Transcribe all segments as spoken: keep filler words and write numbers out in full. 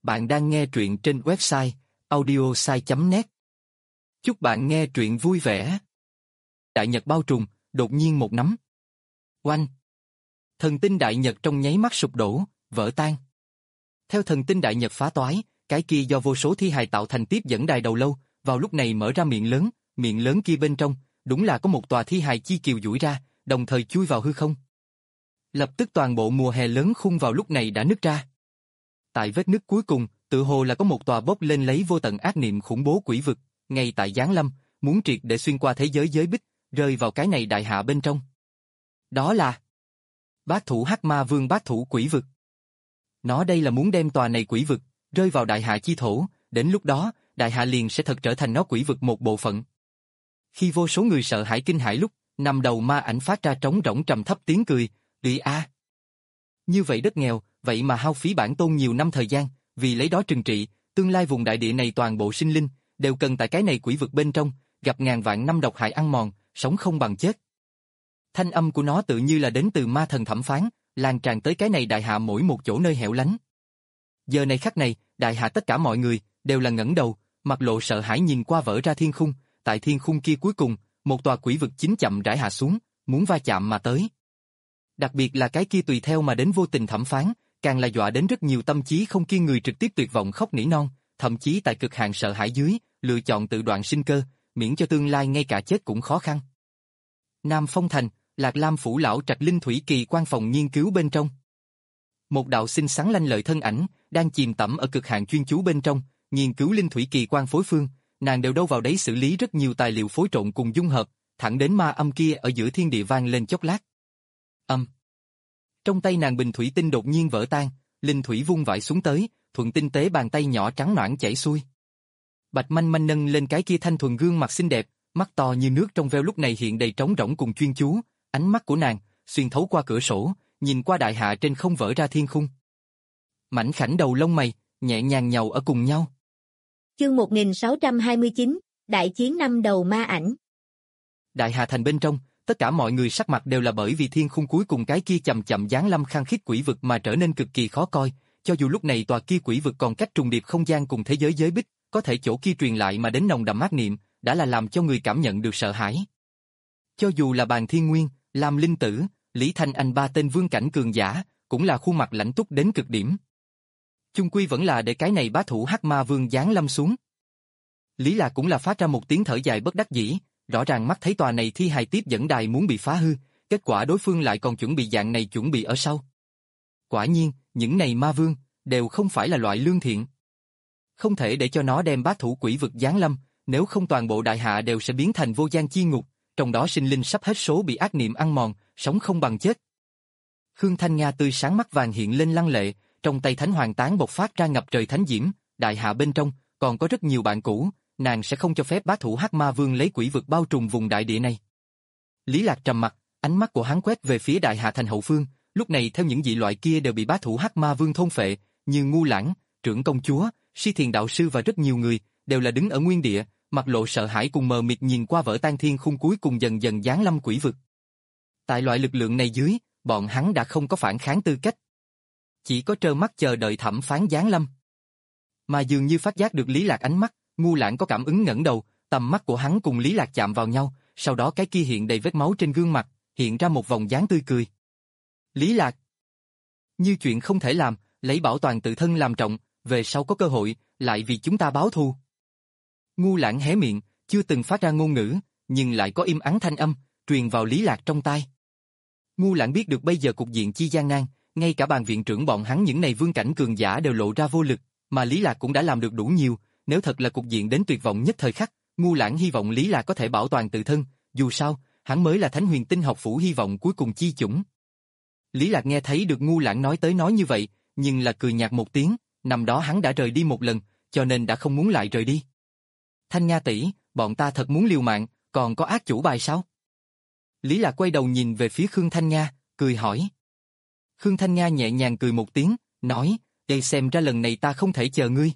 Bạn đang nghe truyện trên website audiosai chấm net. Chúc bạn nghe truyện vui vẻ. Đại nhật bao trùm, đột nhiên một nắm. Oanh! Thần tinh đại nhật trong nháy mắt sụp đổ, vỡ tan. Theo thần tinh đại nhật phá toái, cái kia do vô số thi hài tạo thành tiếp dẫn đài đầu lâu, vào lúc này mở ra miệng lớn, miệng lớn kia bên trong, đúng là có một tòa thi hài chi kiều duỗi ra, đồng thời chui vào hư không. Lập tức toàn bộ mùa hè lớn khung vào lúc này đã nứt ra. Tại vết nứt cuối cùng, tự hồ là có một tòa bốc lên lấy vô tận ác niệm khủng bố quỷ vực, ngay tại giáng lâm, muốn triệt để xuyên qua thế giới giới bích, rơi vào cái này đại hạ bên trong. Đó là Bát thủ Hắc Ma Vương bát thủ quỷ vực. Nó đây là muốn đem tòa này quỷ vực rơi vào đại hạ chi thổ, đến lúc đó, đại hạ liền sẽ thật trở thành nó quỷ vực một bộ phận. Khi vô số người sợ hãi kinh hãi lúc, nằm đầu ma ảnh phát ra trống rỗng trầm thấp tiếng cười, "Đi a." Như vậy đất nghèo, vậy mà hao phí bản tôn nhiều năm thời gian, vì lấy đó trừng trị, tương lai vùng đại địa này toàn bộ sinh linh, đều cần tại cái này quỷ vực bên trong, gặp ngàn vạn năm độc hại ăn mòn, sống không bằng chết. Thanh âm của nó tự như là đến từ ma thần thẩm phán, lan tràn tới cái này đại hạ mỗi một chỗ nơi hẻo lánh. Giờ này khắc này, đại hạ tất cả mọi người, đều là ngẩng đầu, mặt lộ sợ hãi nhìn qua vỡ ra thiên khung, tại thiên khung kia cuối cùng, một tòa quỷ vực chính chậm rãi hạ xuống, muốn va chạm mà tới. Đặc biệt là cái kia tùy theo mà đến vô tình thẩm phán, càng là dọa đến rất nhiều tâm trí không kiên người trực tiếp tuyệt vọng khóc nỉ non, thậm chí tại cực hạn sợ hãi dưới, lựa chọn tự đoạn sinh cơ, miễn cho tương lai ngay cả chết cũng khó khăn. Nam Phong Thành, Lạc Lam phủ lão trạch linh thủy kỳ quan phòng nghiên cứu bên trong. Một đạo xinh xắn lanh lợi thân ảnh, đang chìm tẩm ở cực hạn chuyên chú bên trong, nghiên cứu linh thủy kỳ quan phối phương, nàng đều đâu vào đấy xử lý rất nhiều tài liệu phối trộn cùng dung hợp, thẳng đến ma âm kia ở giữa thiên địa vang lên chốc lát. Âm. Trong tay nàng bình thủy tinh đột nhiên vỡ tan, linh thủy vung vãi xuống tới, thuận tinh tế bàn tay nhỏ trắng nõn chảy xuôi. Bạch Manh Manh nâng lên cái kia thanh thuần gương mặt xinh đẹp, mắt to như nước trong veo lúc này hiện đầy trống rỗng cùng chuyên chú, ánh mắt của nàng xuyên thấu qua cửa sổ, nhìn qua đại hạ trên không vỡ ra thiên khung. Mảnh khảnh đầu lông mày nhẹ nhàng nhàu ở cùng nhau. Chương một nghìn sáu trăm hai mươi chín, đại chiến năm đầu ma ảnh. Đại hạ thành bên trong, tất cả mọi người sắc mặt đều là bởi vì thiên khung cuối cùng cái kia chậm chậm giáng lâm khăng khít quỷ vực mà trở nên cực kỳ khó coi, cho dù lúc này tòa kia quỷ vực còn cách trùng điệp không gian cùng thế giới giới bích, có thể chỗ kia truyền lại mà đến nồng đậm ác niệm, đã là làm cho người cảm nhận được sợ hãi. Cho dù là Bàn Thiên Nguyên, Lam Linh Tử, Lý Thanh Anh ba tên vương cảnh cường giả, cũng là khuôn mặt lãnh túc đến cực điểm. Chung quy vẫn là để cái này bá thủ Hắc Ma Vương giáng lâm xuống. Lý Lạc cũng là phát ra một tiếng thở dài bất đắc dĩ, rõ ràng mắt thấy tòa này thi hài tiếp dẫn đài muốn bị phá hư, kết quả đối phương lại còn chuẩn bị dạng này chuẩn bị ở sau. Quả nhiên, những này ma vương, đều không phải là loại lương thiện. Không thể để cho nó đem bá thủ quỷ vực giáng lâm, nếu không toàn bộ đại hạ đều sẽ biến thành vô gian chi ngục, trong đó sinh linh sắp hết số bị ác niệm ăn mòn, sống không bằng chết. Khương Thanh Nga tươi sáng mắt vàng hiện lên lăng lệ, trong tay thánh hoàng tán bộc phát ra ngập trời thánh diễm, đại hạ bên trong, còn có rất nhiều bạn cũ, nàng sẽ không cho phép bá thủ Hắc Ma Vương lấy quỷ vực bao trùm vùng đại địa này. Lý Lạc trầm mặt, ánh mắt của hắn quét về phía đại hạ thành hậu phương, lúc này theo những dị loại kia đều bị bá thủ Hắc Ma Vương thôn phệ, như Ngu Lãng, trưởng công chúa, Si Thiền đạo sư và rất nhiều người, đều là đứng ở nguyên địa, mặt lộ sợ hãi cùng mờ mịt nhìn qua vỡ tan thiên khung cuối cùng dần dần giáng lâm quỷ vực. Tại loại lực lượng này dưới, bọn hắn đã không có phản kháng tư cách. Chỉ có trơ mắt chờ đợi thẩm phán giáng lâm. Mà dường như phát giác được Lý Lạc ánh mắt, Ngu Lãng có cảm ứng ngẩng đầu, tầm mắt của hắn cùng Lý Lạc chạm vào nhau, sau đó cái kia hiện đầy vết máu trên gương mặt, hiện ra một vòng dáng tươi cười. Lý Lạc. Như chuyện không thể làm, lấy bảo toàn tự thân làm trọng, về sau có cơ hội, lại vì chúng ta báo thù. Ngu Lãng hé miệng, chưa từng phát ra ngôn ngữ, nhưng lại có im ắng thanh âm, truyền vào Lý Lạc trong tai. Ngu Lãng biết được bây giờ cục diện chi gian nan, ngay cả bàn viện trưởng bọn hắn những này vương cảnh cường giả đều lộ ra vô lực, mà Lý Lạc cũng đã làm được đủ nhiều, nếu thật là cục diện đến tuyệt vọng nhất thời khắc, Ngu Lãng hy vọng Lý Lạc có thể bảo toàn tự thân, dù sao, hắn mới là Thánh Huyền Tinh học phủ hy vọng cuối cùng chi chủng. Lý Lạc nghe thấy được Ngu Lãng nói tới nói như vậy, nhưng là cười nhạt một tiếng, năm đó hắn đã rời đi một lần, cho nên đã không muốn lại rời đi. Thanh Nga tỷ, bọn ta thật muốn liều mạng, còn có ác chủ bài sao? Lý Lạc quay đầu nhìn về phía Khương Thanh Nga, cười hỏi. Khương Thanh Nga nhẹ nhàng cười một tiếng, nói, đây xem ra lần này ta không thể chờ ngươi.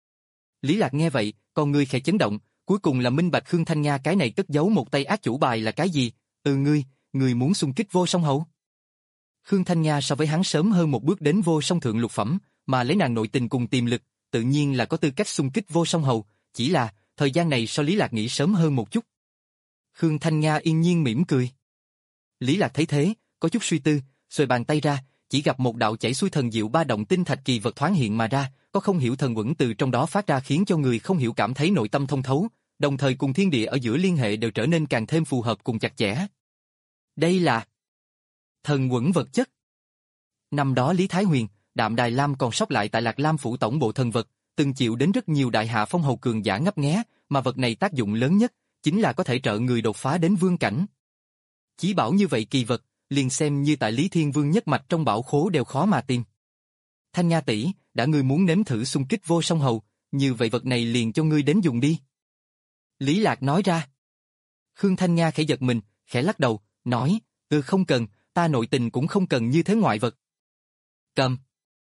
Lý Lạc nghe vậy, con ngươi khẽ chấn động, cuối cùng là minh bạch Khương Thanh Nga cái này cất giấu một tay ác chủ bài là cái gì, ừ ngươi, ngươi muốn xung kích vô song hầu. Khương Thanh Nga so với hắn sớm hơn một bước đến vô song thượng lục phẩm, mà lấy nàng nội tình cùng tiềm lực, tự nhiên là có tư cách xung kích vô song hầu, chỉ là, thời gian này so Lý Lạc nghĩ sớm hơn một chút. Khương Thanh Nga yên nhiên mỉm cười. Lý Lạc thấy thế, có chút suy tư, xuề bàn tay ra, chỉ gặp một đạo chảy xuôi thần diệu ba động tinh thạch kỳ vật thoáng hiện mà ra, có không hiểu thần uẩn từ trong đó phát ra khiến cho người không hiểu cảm thấy nội tâm thông thấu, đồng thời cùng thiên địa ở giữa liên hệ đều trở nên càng thêm phù hợp cùng chặt chẽ. Đây là thần uẩn vật chất. Năm đó Lý Thái Huyền, Đạm Đài Lam còn sót lại tại Lạc Lam phủ tổng bộ thần vật, từng chịu đến rất nhiều đại hạ phong hầu cường giả ngấp nghé, mà vật này tác dụng lớn nhất chính là có thể trợ người đột phá đến vương cảnh. Chí bảo như vậy kỳ vật, liền xem như tại Lý Thiên Vương nhất mạch trong bảo khố đều khó mà tìm. Thanh Nga tỷ, đã ngươi muốn nếm thử xung kích vô song hầu, như vậy vật này liền cho ngươi đến dùng đi. Lý Lạc nói ra. Khương Thanh Nga khẽ giật mình, khẽ lắc đầu, nói, ừ không cần, ta nội tình cũng không cần như thế ngoại vật. Cầm.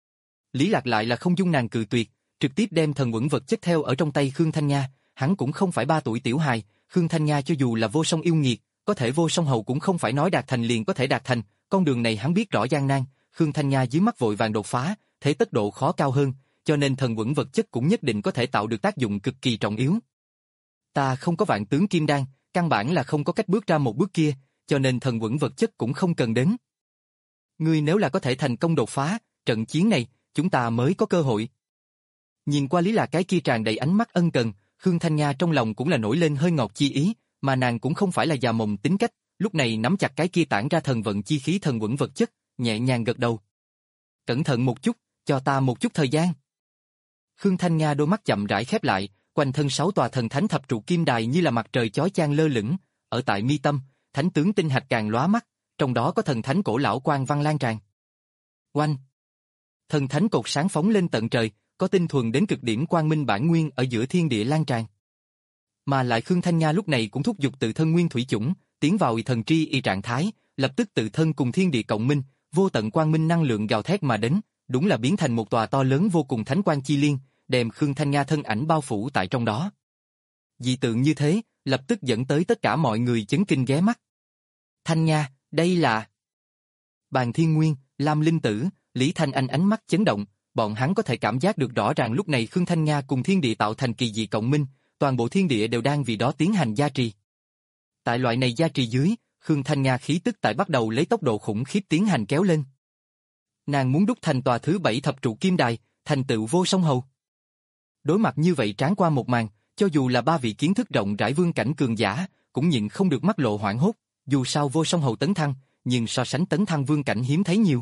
Lý Lạc lại là không dung nàng cự tuyệt, trực tiếp đem thần uẩn vật chất theo ở trong tay Khương Thanh Nga, hắn cũng không phải ba tuổi tiểu hài, Khương Thanh Nga cho dù là vô song yêu nghiệt, có thể vô song hầu cũng không phải nói đạt thành liền có thể đạt thành, con đường này hắn biết rõ gian nan, Khương Thanh Nga dưới mắt vội vàng đột phá, thế tất độ khó cao hơn, cho nên thần uẩn vật chất cũng nhất định có thể tạo được tác dụng cực kỳ trọng yếu. Ta không có vạn tướng kim đan, căn bản là không có cách bước ra một bước kia, cho nên thần uẩn vật chất cũng không cần đến. Ngươi nếu là có thể thành công đột phá, trận chiến này, chúng ta mới có cơ hội. Nhìn qua Lý Lạc cái kia tràn đầy ánh mắt ân cần, Khương Thanh Nga trong lòng cũng là nổi lên hơi ngọt chi ý, mà nàng cũng không phải là già mồm tính cách, lúc này nắm chặt cái kia tản ra thần vận chi khí thần uẩn vật chất, nhẹ nhàng gật đầu. Cẩn thận một chút, cho ta một chút thời gian. Khương Thanh Nga đôi mắt chậm rãi khép lại, quanh thân sáu tòa thần thánh thập trụ kim đài như là mặt trời chói chang lơ lửng, ở tại mi tâm, thánh tướng tinh hạch càng lóa mắt, trong đó có thần thánh cổ lão quang văn lan tràn. Oanh! Thần thánh cột sáng phóng lên tận trời, có tinh thuần đến cực điểm quang minh bản nguyên ở giữa thiên địa lan tràn. Mà lại Khương Thanh Nga lúc này cũng thúc giục tự thân nguyên thủy chủng, tiến vào y thần tri y trạng thái, lập tức tự thân cùng thiên địa cộng minh, vô tận quang minh năng lượng gào thét mà đến, đúng là biến thành một tòa to lớn vô cùng thánh quang chi liên, đem Khương Thanh Nga thân ảnh bao phủ tại trong đó. Dị tượng như thế, lập tức dẫn tới tất cả mọi người chấn kinh ghé mắt. Thanh Nga, đây là... Bàn Thiên Nguyên, Lam Linh Tử, Lý Thanh Anh ánh mắt chấn động, bọn hắn có thể cảm giác được rõ ràng lúc này Khương Thanh Nga cùng thiên địa tạo thành kỳ dị cộng minh, toàn bộ thiên địa đều đang vì đó tiến hành gia trì. Tại loại này gia trì dưới, Khương Thanh Nga khí tức tại bắt đầu lấy tốc độ khủng khiếp tiến hành kéo lên. Nàng muốn đúc thành tòa thứ bảy thập trụ kim đài, thành tựu vô song hầu. Đối mặt như vậy tráng qua một màn, cho dù là ba vị kiến thức rộng rãi vương cảnh cường giả, cũng nhịn không được mắt lộ hoảng hốt, dù sao vô song hầu tấn thăng, nhưng so sánh tấn thăng vương cảnh hiếm thấy nhiều.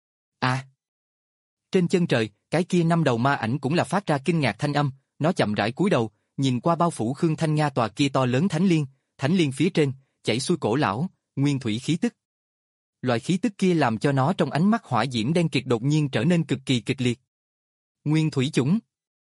À! Trên chân trời, cái kia năm đầu ma ảnh cũng là phát ra kinh ngạc thanh âm, nó chậm rãi cúi đầu, nhìn qua bao phủ Khương Thanh Nga tòa kia to lớn thánh liên, thánh liên phía trên, chảy xuôi cổ lão, nguyên thủy khí tức. Loại khí tức kia làm cho nó trong ánh mắt hỏa diễm đen kịt đột nhiên trở nên cực kỳ kịch liệt. Nguyên thủy chủng.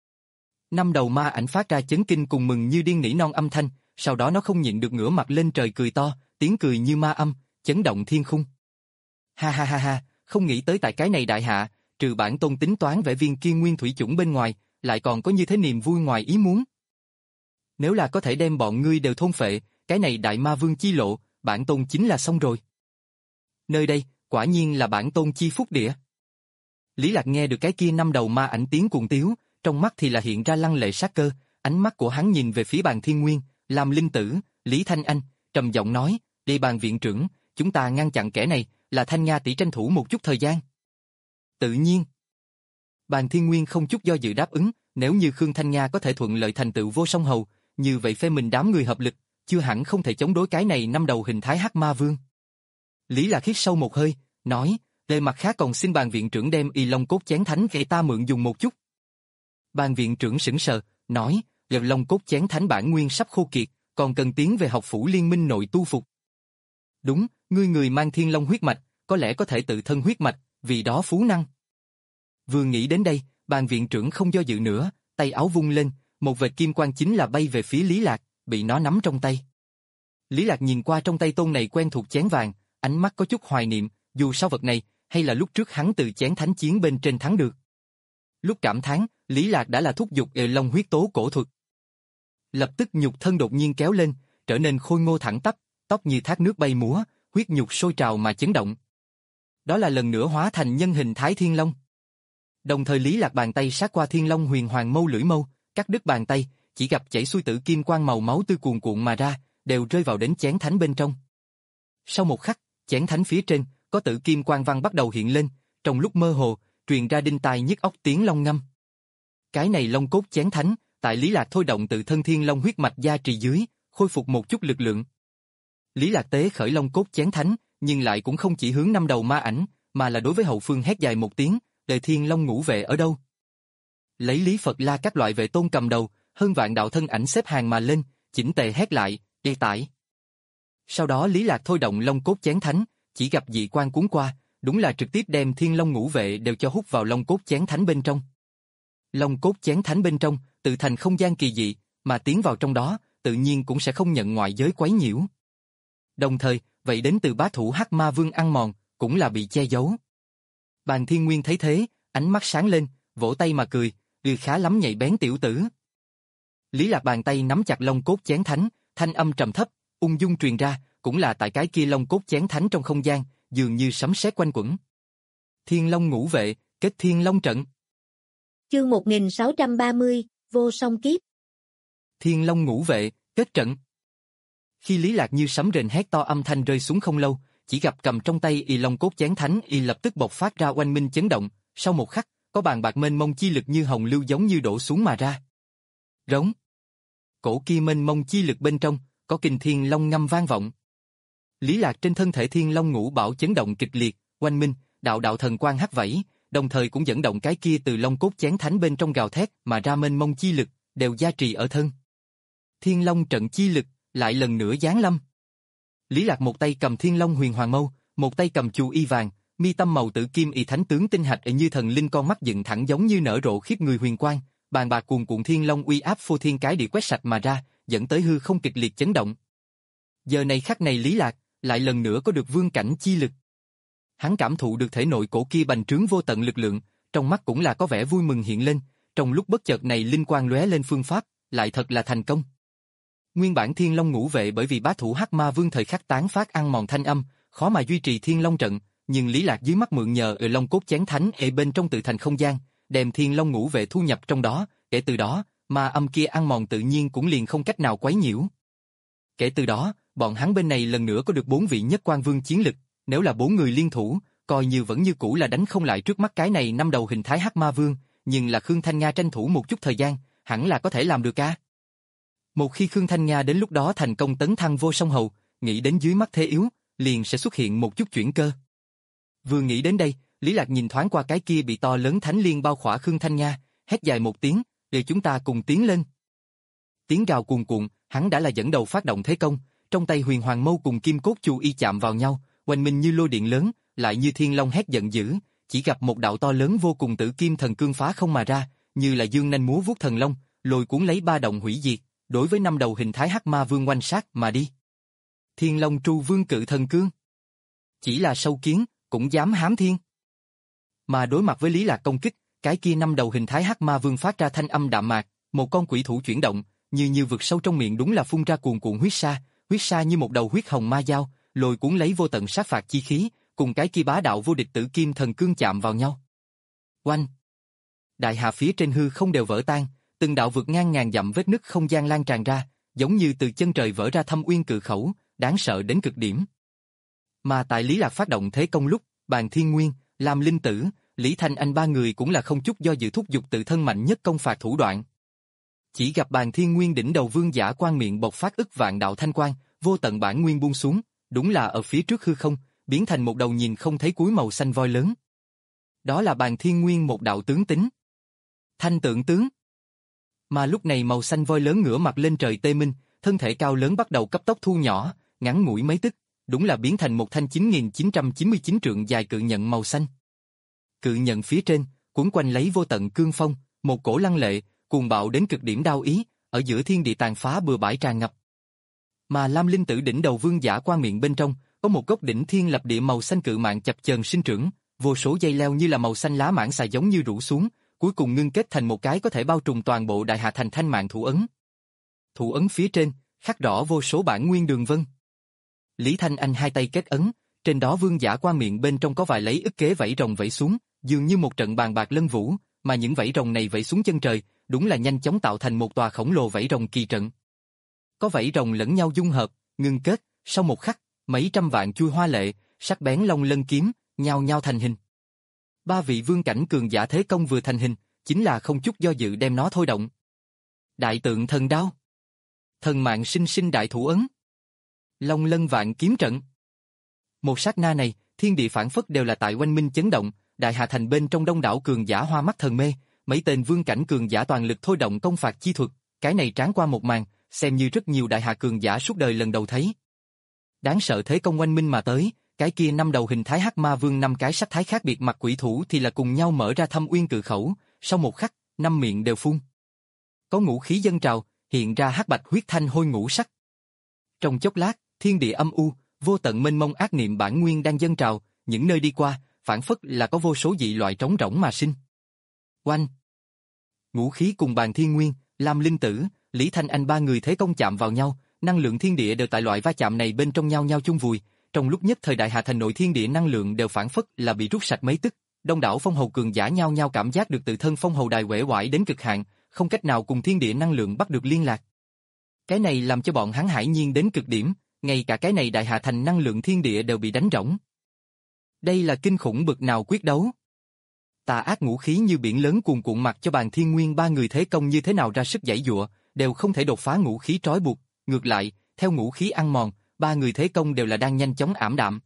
Năm đầu ma ảnh phát ra chấn kinh cùng mừng như điên nỉ non âm thanh, sau đó nó không nhịn được ngửa mặt lên trời cười to, tiếng cười như ma âm, chấn động thiên khung. Ha ha ha ha, không nghĩ tới tại cái này đại hạ, trừ bản tôn tính toán vẽ viên kia nguyên thủy chủng bên ngoài, lại còn có như thế niềm vui ngoài ý muốn. Nếu là có thể đem bọn ngươi đều thôn phệ, cái này đại ma vương chi lộ, bản tôn chính là xong rồi. Nơi đây, quả nhiên là bản tôn chi phúc địa. Lý Lạc nghe được cái kia năm đầu ma ảnh tiếng cuồng tiếu, trong mắt thì là hiện ra lăng lệ sát cơ, ánh mắt của hắn nhìn về phía Bàn Thiên Nguyên, Lam Linh Tử, Lý Thanh Anh, trầm giọng nói, đi Bàn viện trưởng, chúng ta ngăn chặn kẻ này, là Thanh Nga tỷ tranh thủ một chút thời gian. Tự nhiên. Bàn Thiên Nguyên không chút do dự đáp ứng, nếu như Khương Thanh Nga có thể thuận lợi thành tựu vô song hầu, như vậy phe mình đám người hợp lực, chưa hẳn không thể chống đối cái này năm đầu hình thái hắc ma vương. Lý Lạc hít sâu một hơi, nói, về mặt khác còn xin Bàn viện trưởng đem y long cốt chén thánh给ta mượn dùng một chút. Bàn viện trưởng sững sờ, nói, giờ long cốt chén thánh bản nguyên sắp khô kiệt, còn cần tiến về học phủ liên minh nội tu phục. Đúng, ngươi người mang thiên long huyết mạch, có lẽ có thể tự thân huyết mạch, vì đó phú năng. Vừa nghĩ đến đây, Bàn viện trưởng không do dự nữa, tay áo vung lên, một vệt kim quang chính là bay về phía Lý Lạc, bị nó nắm trong tay. Lý Lạc nhìn qua trong tay tôn này quen thuộc chén vàng, ánh mắt có chút hoài niệm, dù sao vật này, hay là lúc trước hắn từ chén thánh chiến bên trên thắng được. Lúc cảm thán, Lý Lạc đã là thúc giục Ề Long huyết tố cổ thuật. Lập tức nhục thân đột nhiên kéo lên, trở nên khôi ngô thẳng tắp, tóc như thác nước bay múa, huyết nhục sôi trào mà chấn động. Đó là lần nữa hóa thành nhân hình Thái Thiên Long. Đồng thời Lý Lạc bàn tay sát qua Thiên Long Huyền Hoàng Mâu lưỡi mâu, cắt đứt bàn tay, chỉ gặp chảy xuôi tử kim quang màu máu tươi cuồn cuộn mà ra, đều rơi vào đến chén thánh bên trong. Sau một khắc, chén thánh phía trên có tử kim quang văn bắt đầu hiện lên, trong lúc mơ hồ, truyền ra đinh tai nhức óc tiếng long ngâm. Cái này long cốt chén thánh, tại Lý Lạc thôi động tự thân thiên long huyết mạch gia trì dưới, khôi phục một chút lực lượng. Lý Lạc tế khởi long cốt chén thánh, nhưng lại cũng không chỉ hướng năm đầu ma ảnh, mà là đối với hậu phương hét dài một tiếng, đời thiên long ngũ vệ ở đâu? Lấy Lý Phật La các loại vệ tôn cầm đầu, hơn vạn đạo thân ảnh xếp hàng mà lên, chỉnh tề hét lại, "Ê tải!" Sau đó Lý Lạc thôi động long cốt chén thánh, chỉ gặp dị quang cuốn qua, đúng là trực tiếp đem thiên long ngũ vệ đều cho hút vào long cốt chén thánh bên trong. Long cốt chén thánh bên trong, tự thành không gian kỳ dị, mà tiến vào trong đó, tự nhiên cũng sẽ không nhận ngoại giới quấy nhiễu. Đồng thời, vậy đến từ bá thủ Hắc Ma Vương ăn mòn, cũng là bị che giấu. Bàn Thiên Nguyên thấy thế, ánh mắt sáng lên, vỗ tay mà cười, "Ừ khá lắm nhạy bén tiểu tử." Lý Lạc bàn tay nắm chặt long cốt chén thánh, thanh âm trầm thấp, ung dung truyền ra, cũng là tại cái kia long cốt chén thánh trong không gian, dường như sấm sét quanh quẩn. Thiên Long ngũ vệ, kết Thiên Long trận. Chương một nghìn sáu trăm ba mươi, vô song kiếp. Thiên Long ngũ vệ, kết trận. Khi Lý Lạc như sấm rền hét to âm thanh rơi xuống không lâu, chỉ gặp cầm trong tay y long cốt chén thánh y lập tức bộc phát ra oanh minh chấn động, sau một khắc, có bàn bạc mênh mông chi lực như hồng lưu giống như đổ xuống mà ra. Rống. Cổ kia mênh mông chi lực bên trong, có kinh thiên long ngâm vang vọng. Lý Lạc trên thân thể thiên long ngũ bảo chấn động kịch liệt, oanh minh, đạo đạo thần quang hắt vẫy, đồng thời cũng dẫn động cái kia từ long cốt chén thánh bên trong gào thét mà ra mênh mông chi lực, đều gia trì ở thân. Thiên Long trận chi lực, lại lần nữa giáng lâm. Lý Lạc một tay cầm Thiên Long Huyền Hoàng Mâu, một tay cầm chu y vàng, mi tâm màu tử kim y thánh tướng tinh hạch như thần linh, con mắt dựng thẳng giống như nở rộ khiếp người huyền quang, bàn bạc cuồn cuộn thiên long uy áp phô thiên cái địa quét sạch mà ra, dẫn tới hư không kịch liệt chấn động. Giờ này khắc này Lý Lạc lại lần nữa có được vương cảnh chi lực. Hắn cảm thụ được thể nội cổ kia bành trướng vô tận lực lượng, trong mắt cũng là có vẻ vui mừng hiện lên, trong lúc bất chợt này linh quang lóe lên phương pháp, lại thật là thành công. Nguyên bản Thiên Long ngũ vệ bởi vì bá thủ Hắc Ma Vương thời khắc tán phát ăn mòn thanh âm, khó mà duy trì Thiên Long trận, nhưng Lý Lạc dưới mắt mượn nhờ ở long cốt chén thánh ở bên trong tự thành không gian, đem Thiên Long ngũ vệ thu nhập trong đó, kể từ đó, ma âm kia ăn mòn tự nhiên cũng liền không cách nào quấy nhiễu. Kể từ đó, bọn hắn bên này lần nữa có được bốn vị nhất quan vương chiến lực, nếu là bốn người liên thủ, coi như vẫn như cũ là đánh không lại trước mắt cái này năm đầu hình thái Hắc Ma Vương, nhưng là Khương Thanh Nga tranh thủ một chút thời gian, hẳn là có thể làm được ca. Một khi Khương Thanh Nga đến lúc đó thành công tấn thăng vô song hầu, nghĩ đến dưới mắt thế yếu, liền sẽ xuất hiện một chút chuyển cơ. Vừa nghĩ đến đây, Lý Lạc nhìn thoáng qua cái kia bị to lớn thánh liên bao khỏa Khương Thanh Nga, hét dài một tiếng, "Để chúng ta cùng tiến lên." Tiếng gào cuồn cuộn, hắn đã là dẫn đầu phát động thế công, trong tay Huyền Hoàng Mâu cùng Kim Cốt Chu y chạm vào nhau, oanh minh như lôi điện lớn, lại như thiên long hét giận dữ, chỉ gặp một đạo to lớn vô cùng tử kim thần cương phá không mà ra, như là dương nanh múa vuốt thần long, lôi cuốn lấy ba động hủy diệt, đối với năm đầu hình thái Hắc Ma Vương oanh sát mà đi. Thiên Long Tru Vương cự thần cương. Chỉ là sâu kiến, cũng dám hám thiên. Mà đối mặt với Lý Lạc công kích, cái kia năm đầu hình thái Hắc Ma Vương phát ra thanh âm đạm mạc, một con quỷ thủ chuyển động, như như vực sâu trong miệng đúng là phun ra cuồn cuộn huyết sa, huyết sa như một đầu huyết hồng ma dao, lôi cuốn lấy vô tận sát phạt chi khí, cùng cái kia bá đạo vô địch tử kim thần cương chạm vào nhau. Oanh! Đại hà phía trên hư không đều vỡ tan, từng đạo vượt ngang ngàn dặm vết nứt không gian lan tràn ra, giống như từ chân trời vỡ ra thâm uyên cự khẩu, đáng sợ đến cực điểm. Mà tại Lý Lạc phát động thế công lúc, Bàn Thiên Nguyên, Lam Linh Tử, Lý Thanh Anh ba người cũng là không chút do dự thúc giục tự thân mạnh nhất công phạt thủ đoạn. Chỉ gặp Bàn Thiên Nguyên đỉnh đầu vương giả quang miệng bộc phát ức vạn đạo thanh quang, vô tận bản nguyên buông xuống, đúng là ở phía trước hư không, biến thành một đầu nhìn không thấy cuối màu xanh voi lớn. Đó là Bàn Thiên Nguyên một đạo tướng tính. Thanh tượng tướng. Mà lúc này màu xanh voi lớn ngửa mặt lên trời tê minh, thân thể cao lớn bắt đầu cấp tốc thu nhỏ, ngắn ngủi mấy tức, đúng là biến thành một thanh chín nghìn chín trăm chín mươi chín trượng dài cự nhận màu xanh. Cự nhận phía trên, cuốn quanh lấy vô tận cương phong, một cổ lăng lệ, cuồng bạo đến cực điểm đao ý, ở giữa thiên địa tàn phá bừa bãi tràn ngập. Mà Lam Linh Tử đỉnh đầu vương giả quang miệng bên trong, có một gốc đỉnh thiên lập địa màu xanh cự mạn chập chờn sinh trưởng, vô số dây leo như là màu xanh lá mảng xà giống như rủ xuống, cuối cùng ngưng kết thành một cái có thể bao trùm toàn bộ đại hạ thành thanh mạn thủ ấn. Thủ ấn phía trên, khắc rõ vô số bản nguyên đường vân. Lý Thanh Anh hai tay kết ấn, trên đó vương giả quang miệng bên trong có vài lấy ức kế vẫy rồng vẫy xuống, dường như một trận bàn bạc lân vũ, mà những vảy rồng này vẫy xuống chân trời, đúng là nhanh chóng tạo thành một tòa khổng lồ vảy rồng kỳ trận. Có vảy rồng lẫn nhau dung hợp, ngưng kết, sau một khắc, mấy trăm vạn chui hoa lệ, sắc bén long lân kiếm, nhao nhao thành hình. Ba vị vương cảnh cường giả thế công vừa thành hình, chính là không chút do dự đem nó thôi động. Đại tượng thần đao, thần mạng sinh sinh đại thủ ấn, long lân vạn kiếm trận. Một sát na này, thiên địa phảng phất đều là tại oanh minh chấn động, Đại Hà Thành bên trong đông đảo cường giả hoa mắt thần mê, mấy tên vương cảnh cường giả toàn lực thôi động công phạt chi thuật, cái này tráng qua một màn, xem như rất nhiều Đại Hà cường giả suốt đời lần đầu thấy. Đáng sợ thế công oanh minh mà tới, cái kia năm đầu hình thái hắc ma vương năm cái sắc thái khác biệt mặt quỷ thủ thì là cùng nhau mở ra thâm uyên cự khẩu, sau một khắc, năm miệng đều phun. Có ngũ khí dâng trào, hiện ra hắc bạch huyết thanh hôi ngũ sắc. Trong chốc lát, thiên địa âm u, vô tận mênh mông ác niệm bản nguyên đang dâng trào, những nơi đi qua, phản phất là có vô số dị loại trống rỗng mà sinh. Oanh! Ngũ khí cùng bàn thiên nguyên, Lam Linh Tử, Lý Thanh Anh ba người thế công chạm vào nhau, năng lượng thiên địa đều tại loại va chạm này bên trong nhau nhau chung vùi. Trong lúc nhất thời Đại Hà Thành nội thiên địa năng lượng đều phản phất là bị rút sạch mấy tức, đông đảo phong hầu cường giả nhau nhau cảm giác được tự thân phong hầu đài uể oải đến cực hạn, không cách nào cùng thiên địa năng lượng bắt được liên lạc. Cái này làm cho bọn hắn hãi nhiên đến cực điểm, ngay cả cái này Đại Hà Thành năng lượng thiên địa đều bị đánh rỗng. Đây là kinh khủng bực nào quyết đấu. Tà ác ngũ khí như biển lớn cuồn cuộn mặc cho bàn thiên nguyên ba người thế công như thế nào ra sức giãy giụa, đều không thể đột phá ngũ khí trói buộc, ngược lại, theo ngũ khí ăn mòn, ba người thế công đều là đang nhanh chóng ảm đạm.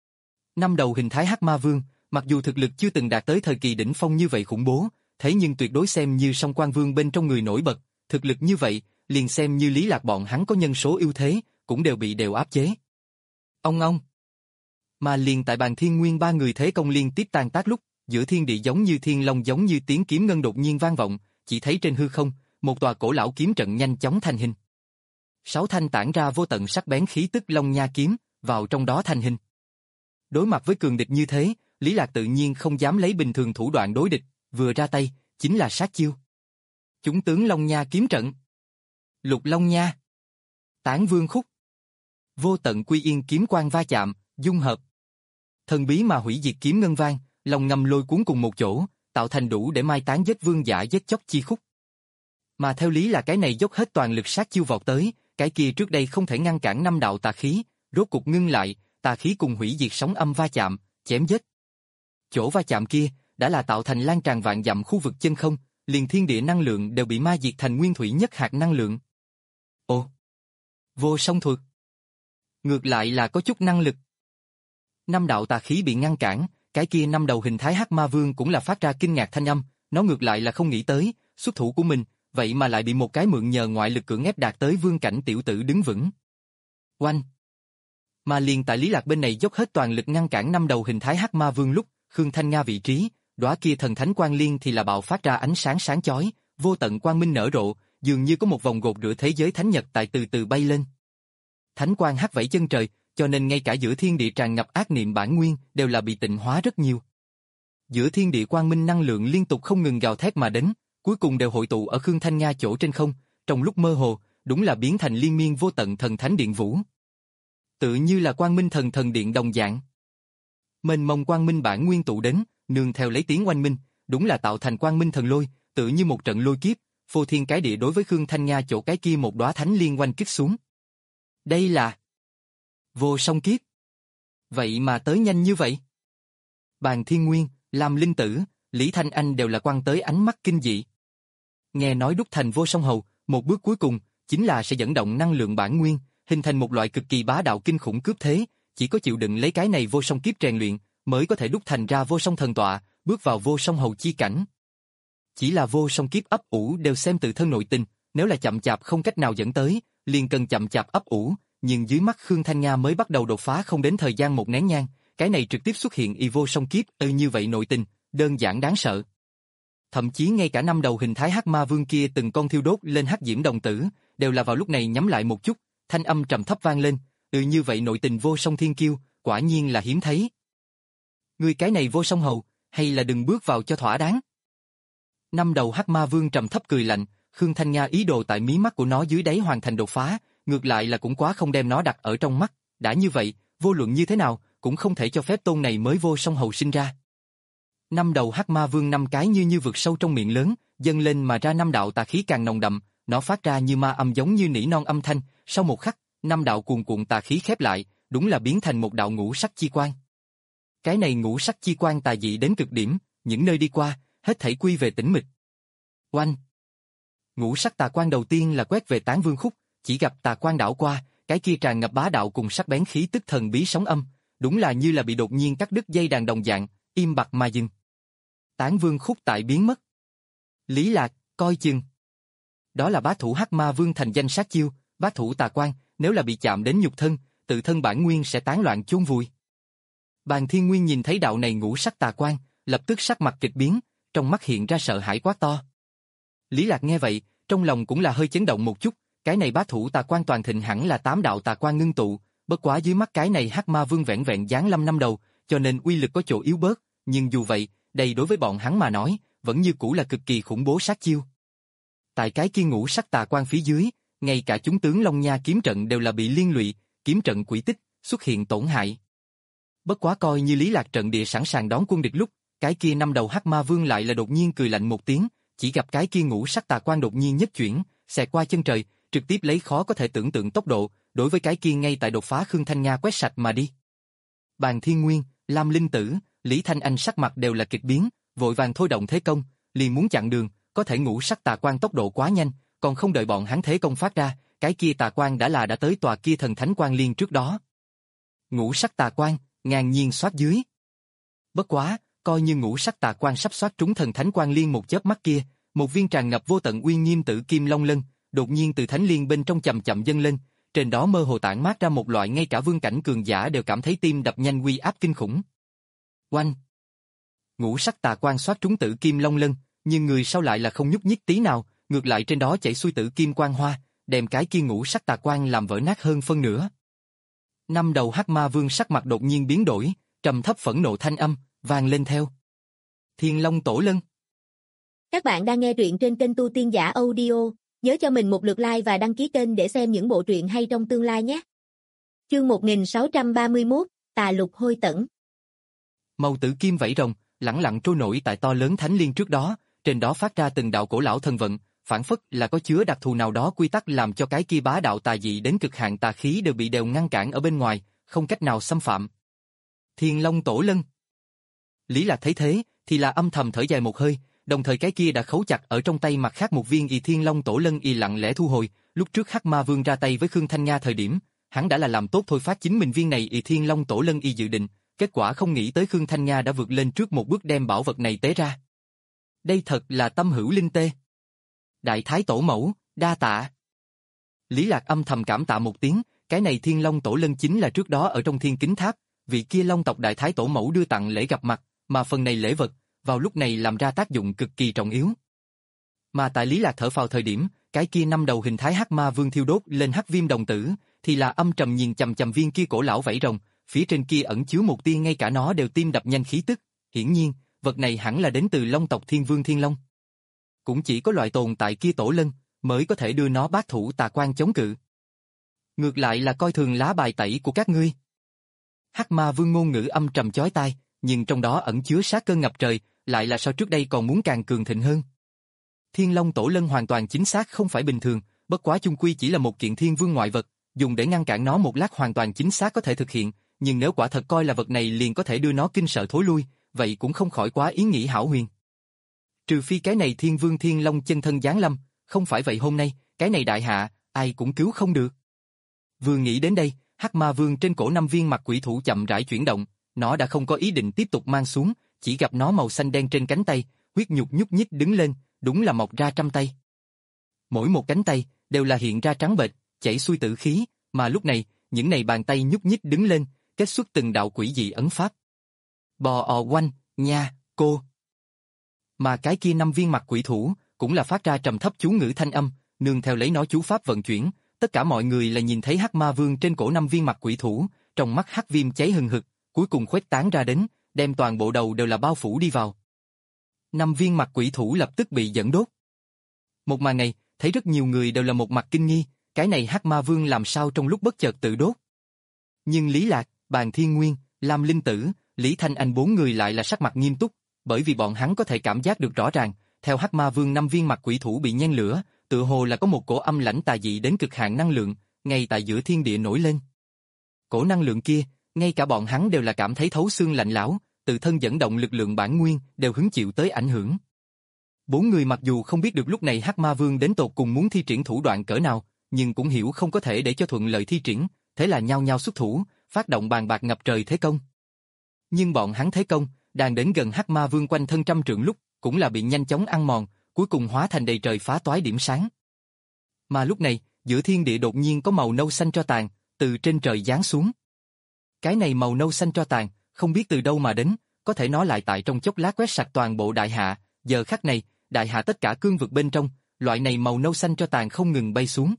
Năm đầu hình thái hắc ma vương, mặc dù thực lực chưa từng đạt tới thời kỳ đỉnh phong như vậy khủng bố, thế nhưng tuyệt đối xem như song quan vương bên trong người nổi bật, thực lực như vậy, liền xem như Lý Lạc bọn hắn có nhân số ưu thế, cũng đều bị đều áp chế. Ông ông. Mà liền tại bàn thiên nguyên ba người thế công liên tiếp tan tác lúc, giữa thiên địa giống như thiên long giống như tiếng kiếm ngân đột nhiên vang vọng, chỉ thấy trên hư không, một tòa cổ lão kiếm trận nhanh chóng thành hình. Sáu thanh tản ra vô tận sắc bén khí tức long nha kiếm, vào trong đó thành hình. Đối mặt với cường địch như thế, Lý Lạc tự nhiên không dám lấy bình thường thủ đoạn đối địch, vừa ra tay, chính là sát chiêu. Chúng tướng long nha kiếm trận. Lục long nha. Tán vương khúc. Vô tận quy yên kiếm quang va chạm, dung hợp. Thần bí mà hủy diệt kiếm ngân vang, lòng ngầm lôi cuốn cùng một chỗ, tạo thành đủ để mai tán giết vương giả giết chóc chi khúc. Mà theo lý là cái này dốc hết toàn lực sát chiêu vọt tới, cái kia trước đây không thể ngăn cản năm đạo tà khí, rốt cục ngưng lại, tà khí cùng hủy diệt sóng âm va chạm, chém giết. Chỗ va chạm kia đã là tạo thành lan tràn vạn dặm khu vực chân không, liền thiên địa năng lượng đều bị ma diệt thành nguyên thủy nhất hạt năng lượng. Ồ, vô song thuật. Ngược lại là có chút năng lực. Năm đạo tà khí bị ngăn cản, cái kia năm đầu hình thái hắc ma vương cũng là phát ra kinh ngạc thanh âm, nó ngược lại là không nghĩ tới, xuất thủ của mình, vậy mà lại bị một cái mượn nhờ ngoại lực cưỡng ép đạt tới vương cảnh tiểu tử đứng vững. Oanh! Mà liền tại Lý Lạc bên này dốc hết toàn lực ngăn cản năm đầu hình thái hắc ma vương lúc, Khương Thanh Nga vị trí, đóa kia thần thánh quang liên thì là bạo phát ra ánh sáng sáng chói, vô tận quang minh nở rộ, dường như có một vòng gột rửa thế giới thánh nhật tại từ từ bay lên. Thánh quang hắt vẫy chân trời, cho nên ngay cả giữa thiên địa tràn ngập ác niệm bản nguyên đều là bị tịnh hóa rất nhiều. Giữa thiên địa quang minh năng lượng liên tục không ngừng gào thét mà đến, cuối cùng đều hội tụ ở Khương Thanh Nga chỗ trên không, trong lúc mơ hồ, đúng là biến thành liên miên vô tận thần thánh điện vũ. Tự như là quang minh thần thần điện đồng dạng. Mênh mông quang minh bản nguyên tụ đến, nương theo lấy tiếng oanh minh, đúng là tạo thành quang minh thần lôi, tự như một trận lôi kiếp, phô thiên cái địa đối với Khương Thanh Nga chỗ cái kia một đóa thánh liên oanh kích xuống. Đây là vô song kiếp. Vậy mà tới nhanh như vậy. Bàn Thiên Nguyên, Lam Linh Tử, Lý Thanh Anh đều là quăng tới ánh mắt kinh dị. Nghe nói đúc thành vô song hầu, một bước cuối cùng chính là sẽ dẫn động năng lượng bản nguyên, hình thành một loại cực kỳ bá đạo kinh khủng cướp thế, chỉ có chịu đựng lấy cái này vô song kiếp rèn luyện, mới có thể đúc thành ra vô song thần tọa, bước vào vô song hầu chi cảnh. Chỉ là vô song kiếp ấp ủ đều xem tự thân nội tình, nếu là chậm chạp không cách nào dẫn tới, liền cần chậm chạp ấp ủ, nhưng dưới mắt Khương Thanh Nga mới bắt đầu đột phá không đến thời gian một nén nhang, cái này trực tiếp xuất hiện y vô song kiếp, ư như vậy nội tình, đơn giản đáng sợ. Thậm chí ngay cả năm đầu hình thái hắc ma vương kia từng con thiêu đốt lên hắc diễm đồng tử, đều là vào lúc này nhắm lại một chút, thanh âm trầm thấp vang lên, ư như vậy nội tình vô song thiên kiêu, quả nhiên là hiếm thấy. Ngươi cái này vô song hầu, hay là đừng bước vào cho thỏa đáng. Năm đầu hắc ma vương trầm thấp cười lạnh, Khương Thanh Nga ý đồ tại mí mắt của nó dưới đáy hoàn thành đột phá, ngược lại là cũng quá không đem nó đặt ở trong mắt, đã như vậy, vô luận như thế nào, cũng không thể cho phép tôn này mới vô song hầu sinh ra. Năm đầu hắc ma vương năm cái như như vực sâu trong miệng lớn, dâng lên mà ra năm đạo tà khí càng nồng đậm, nó phát ra như ma âm giống như nỉ non âm thanh, sau một khắc, năm đạo cuồn cuộn tà khí khép lại, đúng là biến thành một đạo ngũ sắc chi quang. Cái này ngũ sắc chi quang tà dị đến cực điểm, những nơi đi qua, hết thảy quy về tĩnh mịch. Oanh! Ngũ sắc tà quang đầu tiên là quét về Tán Vương Khúc, chỉ gặp tà quang đảo qua, cái kia tràn ngập bá đạo cùng sắc bén khí tức thần bí sóng âm, đúng là như là bị đột nhiên cắt đứt dây đàn đồng dạng, im bặt mà dừng. Tán Vương Khúc tại biến mất. Lý Lạc, coi chừng. Đó là bá thủ hắc ma vương thành danh sát chiêu, bá thủ tà quang, nếu là bị chạm đến nhục thân, tự thân bản nguyên sẽ tán loạn chôn vùi. Bàn Thiên Nguyên nhìn thấy đạo này ngũ sắc tà quang, lập tức sắc mặt kịch biến, trong mắt hiện ra sợ hãi quá to. Lý Lạc nghe vậy, trong lòng cũng là hơi chấn động một chút, cái này bá thủ tà quang toàn thịnh hẳn là tám đạo tà quang ngưng tụ, bất quá dưới mắt cái này hắc ma vương vẹn vẹn giáng lâm năm đầu, cho nên uy lực có chỗ yếu bớt, nhưng dù vậy, đây đối với bọn hắn mà nói, vẫn như cũ là cực kỳ khủng bố sát chiêu. Tại cái kia ngũ sắc tà quang phía dưới, ngay cả chúng tướng Long Nha kiếm trận đều là bị liên lụy, kiếm trận quỷ tích, xuất hiện tổn hại. Bất quá coi như Lý Lạc trận địa sẵn sàng đón quân địch lúc, cái kia năm đầu hắc ma vương lại là đột nhiên cười lạnh một tiếng, chỉ gặp cái kia ngũ sắc tà quang đột nhiên nhất chuyển, xẹt qua chân trời, trực tiếp lấy khó có thể tưởng tượng tốc độ, đối với cái kia ngay tại đột phá Khương Thanh Nga quét sạch mà đi. Bàn Thiên Nguyên, Lam Linh Tử, Lý Thanh Anh sắc mặt đều là kịch biến, vội vàng thôi động thế công, liền muốn chặn đường, có thể ngũ sắc tà quang tốc độ quá nhanh, còn không đợi bọn hắn thế công phát ra, cái kia tà quang đã là đã tới tòa kia thần thánh quang liên trước đó. Ngũ sắc tà quang, ngang nhiên xoát dưới. Bất quá, coi như ngũ sắc tà quang sắp xoát trúng thần thánh quang liên một chớp mắt kia, một viên tràn ngập vô tận uy nghiêm tử kim long lân, đột nhiên từ thánh liên bên trong chậm chậm dâng lên, trên đó mơ hồ tản mát ra một loại ngay cả vương cảnh cường giả đều cảm thấy tim đập nhanh uy áp kinh khủng. Oanh! Ngũ sắc tà quang xoát trúng tử kim long lân, nhưng người sau lại là không nhúc nhích tí nào, ngược lại trên đó chảy xuôi tử kim quang hoa, đem cái kia ngũ sắc tà quang làm vỡ nát hơn phân nửa. Năm đầu hắc ma vương sắc mặt đột nhiên biến đổi, trầm thấp phẫn nộ thanh âm vang lên theo. Thiên Long Tổ Lân. Các bạn đang nghe truyện trên kênh Tu Tiên Giả Audio, nhớ cho mình một lượt like và đăng ký kênh để xem những bộ truyện hay trong tương lai nhé. Chương một nghìn sáu trăm ba mươi mốt, Tà Lục Hôi Tẩn. Màu tử kim vảy rồng, lẳng lặng trôi nổi tại to lớn thánh liên trước đó, trên đó phát ra từng đạo cổ lão thần vận, phản phất là có chứa đặc thù nào đó quy tắc làm cho cái kia bá đạo tà dị đến cực hạn tà khí đều bị đều ngăn cản ở bên ngoài, không cách nào xâm phạm. Thiên Long Tổ Lân. Lý Lạc thấy thế, thì là âm thầm thở dài một hơi, đồng thời cái kia đã khấu chặt ở trong tay mặt khác một viên y Thiên Long Tổ Lân y lặng lẽ thu hồi, lúc trước Hắc Ma Vương ra tay với Khương Thanh Nga thời điểm, hắn đã là làm tốt thôi phát chính mình viên này y Thiên Long Tổ Lân y dự định, kết quả không nghĩ tới Khương Thanh Nga đã vượt lên trước một bước đem bảo vật này tế ra. Đây thật là tâm hữu linh tê. Đại Thái Tổ Mẫu, đa tạ. Lý Lạc âm thầm cảm tạ một tiếng, cái này Thiên Long Tổ Lân chính là trước đó ở trong Thiên Kính Tháp, vị kia Long tộc Đại Thái Tổ Mẫu đưa tặng lễ gặp mặt, mà phần này lễ vật, vào lúc này làm ra tác dụng cực kỳ trọng yếu. Mà tại Lý Lạc thở phào thời điểm, cái kia năm đầu hình thái hắc ma vương thiêu đốt lên hắc viêm đồng tử, thì là âm trầm nhìn chằm chằm viên kia cổ lão vảy rồng, phía trên kia ẩn chứa một tia ngay cả nó đều tim đập nhanh khí tức, hiển nhiên, vật này hẳn là đến từ Long tộc Thiên Vương Thiên Long. Cũng chỉ có loại tồn tại kia tổ lân, mới có thể đưa nó bát thủ tà quan chống cự. Ngược lại là coi thường lá bài tẩy của các ngươi. Hắc ma vương ngôn ngữ âm trầm chói tai, nhưng trong đó ẩn chứa sát cơ ngập trời, lại là so trước đây còn muốn càng cường thịnh hơn. Thiên Long Tổ Lân hoàn toàn chính xác không phải bình thường, bất quá chung quy chỉ là một kiện thiên vương ngoại vật, dùng để ngăn cản nó một lát hoàn toàn chính xác có thể thực hiện, nhưng nếu quả thật coi là vật này liền có thể đưa nó kinh sợ thối lui, vậy cũng không khỏi quá ý nghĩ hão huyền. Trừ phi cái này Thiên Vương Thiên Long chân thân giáng lâm, không phải vậy hôm nay, cái này đại hạ, ai cũng cứu không được. Vừa nghĩ đến đây, Hắc Ma Vương trên cổ năm viên mặt quỷ thủ chậm rãi chuyển động, nó đã không có ý định tiếp tục mang xuống, chỉ gặp nó màu xanh đen trên cánh tay, huyết nhục nhúc nhích đứng lên, đúng là mọc ra trăm tay. Mỗi một cánh tay đều là hiện ra trắng bệch, chảy xuôi tử khí, mà lúc này, những này bàn tay nhúc nhích đứng lên, kết xuất từng đạo quỷ dị ấn pháp. Bò ò quanh, nha, cô. Mà cái kia năm viên mặt quỷ thủ cũng là phát ra trầm thấp chú ngữ thanh âm, nương theo lấy nó chú pháp vận chuyển, tất cả mọi người là nhìn thấy Hắc Ma Vương trên cổ năm viên mặt quỷ thủ, trong mắt hắc viêm cháy hừng hực, cuối cùng khuếch tán ra đến, đem toàn bộ đầu đều là bao phủ đi vào. Năm viên mặt quỷ thủ lập tức bị dẫn đốt. Một màn này, thấy rất nhiều người đều là một mặt kinh nghi, cái này Hắc Ma Vương làm sao trong lúc bất chợt tự đốt. Nhưng Lý Lạc, Bàn Thiên Nguyên, Lam Linh Tử, Lý Thanh Anh bốn người lại là sắc mặt nghiêm túc, bởi vì bọn hắn có thể cảm giác được rõ ràng, theo Hắc Ma Vương năm viên mặt quỷ thủ bị nhen lửa, tựa hồ là có một cổ âm lãnh tà dị đến cực hạn năng lượng, ngay tại giữa thiên địa nổi lên. Cổ năng lượng kia, ngay cả bọn hắn đều là cảm thấy thấu xương lạnh lẽo, tự thân dẫn động lực lượng bản nguyên đều hứng chịu tới ảnh hưởng. Bốn người mặc dù không biết được lúc này Hắc Ma Vương đến tột cùng muốn thi triển thủ đoạn cỡ nào, nhưng cũng hiểu không có thể để cho thuận lợi thi triển, thế là nhao nhao xuất thủ, phát động bàn bạc ngập trời thế công. Nhưng bọn hắn thế công, đang đến gần Hắc Ma Vương quanh thân trăm trượng lúc, cũng là bị nhanh chóng ăn mòn, cuối cùng hóa thành đầy trời phá toái điểm sáng. Mà lúc này, giữa thiên địa đột nhiên có màu nâu xanh tro tàn, từ trên trời giáng xuống. Cái này màu nâu xanh tro tàn, không biết từ đâu mà đến, có thể nó lại tại trong chốc lát quét sạch toàn bộ đại hạ, giờ khắc này, đại hạ tất cả cương vực bên trong, loại này màu nâu xanh tro tàn không ngừng bay xuống.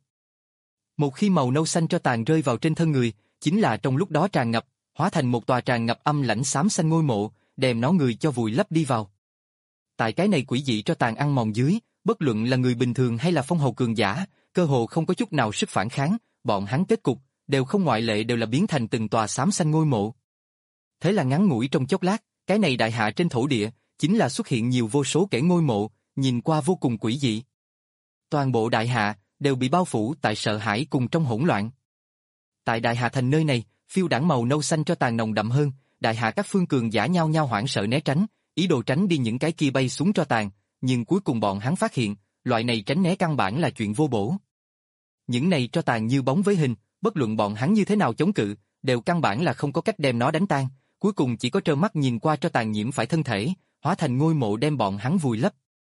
Một khi màu nâu xanh tro tàn rơi vào trên thân người, chính là trong lúc đó tràn ngập, hóa thành một tòa tràn ngập âm lãnh xám xanh ngôi mộ, đem nó người cho vùi lấp đi vào. Tại cái này quỷ dị tro tàn ăn mòn dưới, bất luận là người bình thường hay là phong hầu cường giả, cơ hồ không có chút nào sức phản kháng, bọn hắn kết cục, đều không ngoại lệ đều là biến thành từng tòa xám xanh ngôi mộ. Thế là ngắn ngủi trong chốc lát, cái này đại hạ trên thổ địa, chính là xuất hiện nhiều vô số kẻ ngôi mộ, nhìn qua vô cùng quỷ dị. Toàn bộ đại hạ, đều bị bao phủ tại sợ hãi cùng trong hỗn loạn. Tại đại hạ thành nơi này, phiêu đãng màu nâu xanh cho tàn nồng đậm hơn, đại hạ các phương cường giả nhau nhau hoảng sợ né tránh, ý đồ tránh đi những cái kia bay xuống tro tàn, nhưng cuối cùng bọn hắn phát hiện, loại này tránh né căn bản là chuyện vô bổ. Những này tro tàn như bóng với hình, bất luận bọn hắn như thế nào chống cự, đều căn bản là không có cách đem nó đánh tan, cuối cùng chỉ có trơ mắt nhìn qua tro tàn nhiễm phải thân thể, hóa thành ngôi mộ đem bọn hắn vùi lấp.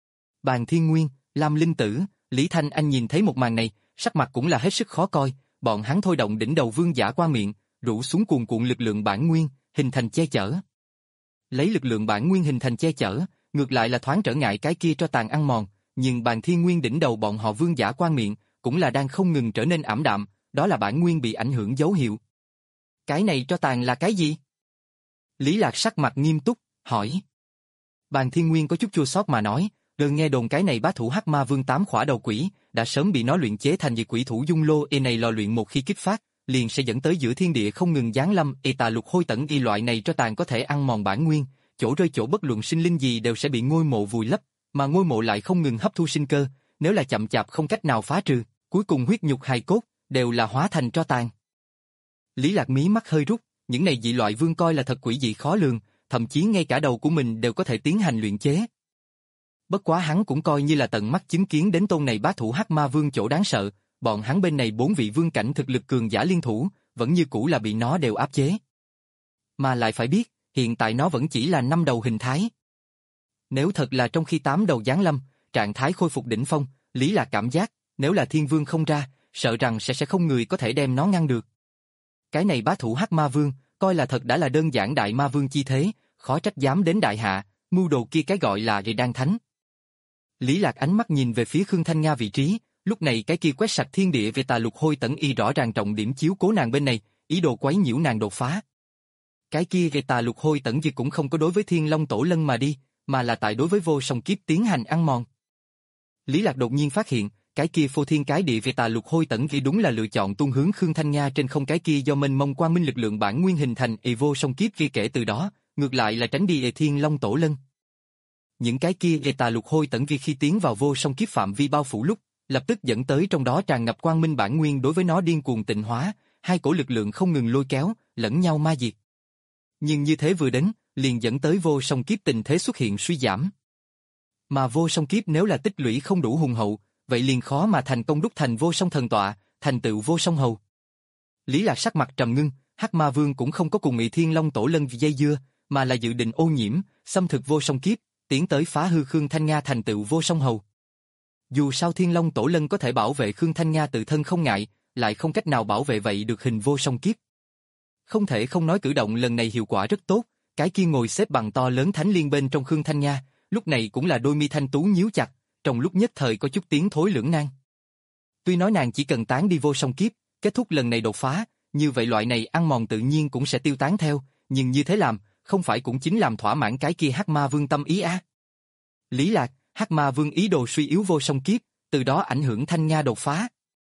Bàn Thiên Nguyên, Lam Linh Tử, Lý Thanh Anh nhìn thấy một màn này, sắc mặt cũng là hết sức khó coi, bọn hắn thôi động đỉnh đầu vương giả qua miệng, rủ xuống cuồn cuộn lực lượng bản nguyên, hình thành che chở. Lấy lực lượng bản nguyên hình thành che chở, ngược lại là thoáng trở ngại cái kia tro tàn ăn mòn, nhưng Bàn Thiên Nguyên đỉnh đầu bọn họ vương giả qua miệng, cũng là đang không ngừng trở nên ảm đạm, đó là bản nguyên bị ảnh hưởng dấu hiệu. Cái này tro tàn là cái gì? Lý Lạc sắc mặt nghiêm túc, hỏi. Bàn Thiên Nguyên có chút chua xót mà nói, gần nghe đồn cái này bá thủ Hắc Ma Vương tám khỏa đầu quỷ, đã sớm bị nó luyện chế thành dị quỷ thủ dung lô e này lò luyện một khi kích phát, liền sẽ dẫn tới giữa thiên địa không ngừng giáng lâm e tà lục hôi tẩn y loại này tro tàn có thể ăn mòn bản nguyên, chỗ rơi chỗ bất luận sinh linh gì đều sẽ bị ngôi mộ vùi lấp, mà ngôi mộ lại không ngừng hấp thu sinh cơ, nếu là chậm chạp không cách nào phá trừ, cuối cùng huyết nhục hài cốt đều là hóa thành tro tàn. Lý Lạc mí mắt hơi rút, những này dị loại vương coi là thật quỷ dị khó lường, thậm chí ngay cả đầu của mình đều có thể tiến hành luyện chế. Bất quá hắn cũng coi như là tận mắt chứng kiến đến tôn này bá thủ Hắc Ma Vương chỗ đáng sợ, bọn hắn bên này bốn vị vương cảnh thực lực cường giả liên thủ, vẫn như cũ là bị nó đều áp chế. Mà lại phải biết, hiện tại nó vẫn chỉ là năm đầu hình thái. Nếu thật là trong khi tám đầu giáng lâm, trạng thái khôi phục đỉnh phong, Lý Lạc cảm giác, nếu là thiên vương không ra, sợ rằng sẽ sẽ không người có thể đem nó ngăn được. Cái này bá thủ Hắc Ma Vương, coi là thật đã là đơn giản đại ma vương chi thế, khó trách dám đến đại hạ, mưu đồ kia cái gọi là Rì Đan Thánh. Lý Lạc ánh mắt nhìn về phía Khương Thanh Nga vị trí, lúc này cái kia quét sạch thiên địa về tà lục hôi tẩn y rõ ràng trọng điểm chiếu cố nàng bên này, ý đồ quấy nhiễu nàng đột phá. Cái kia về tà lục hôi tẩn gì cũng không có đối với Thiên Long Tổ Lân mà đi, mà là tại đối với vô song kiếp tiến hành ăn mòn. Lý Lạc đột nhiên phát hiện, cái kia phô thiên cái địa về tà lục hôi tẩn vì đúng là lựa chọn tung hướng Khương Thanh Nga trên không, cái kia do mênh mông quang minh lực lượng bản nguyên hình thành y vô song kiếp vì kể từ đó, ngược lại là tránh đi y Thiên Long Tổ Lân. Những cái kia y tà lục hôi tẩn vi khi tiến vào vô song kiếp phạm vi bao phủ lúc, lập tức dẫn tới trong đó tràn ngập quang minh bản nguyên đối với nó điên cuồng tịnh hóa, hai cổ lực lượng không ngừng lôi kéo, lẫn nhau ma diệt. Nhưng như thế vừa đến, liền dẫn tới vô song kiếp tình thế xuất hiện suy giảm. Mà vô song kiếp nếu là tích lũy không đủ hùng hậu, vậy liền khó mà thành công đúc thành vô song thần tọa, thành tựu vô song hầu. Lý Lạc sắc mặt trầm ngưng, Hắc Ma Vương cũng không có cùng Nghị Thiên Long Tổ Lân dây dưa, mà là dự định ô nhiễm, xâm thực vô song kiếp, tiến tới phá hư Khương Thanh Nga thành tựu vô song hầu. Dù sao Thiên Long Tổ Lân có thể bảo vệ Khương Thanh Nga tự thân không ngại, lại không cách nào bảo vệ vậy được hình vô song kiếp. Không thể không nói cử động lần này hiệu quả rất tốt, cái kia ngồi xếp bằng to lớn thánh liên bên trong Khương Thanh Nga, lúc này cũng là đôi mi thanh tú nhíu chặt, trong lúc nhất thời có chút tiếng thối lưỡng nan. Tuy nói nàng chỉ cần tán đi vô song kiếp, kết thúc lần này đột phá, như vậy loại này ăn mòn tự nhiên cũng sẽ tiêu tán theo, nhưng như thế làm, không phải cũng chính làm thỏa mãn cái kia Hắc Ma Vương tâm ý á. Lý Lạc, Hắc Ma Vương ý đồ suy yếu vô song kiếp, từ đó ảnh hưởng Thanh Nga đột phá.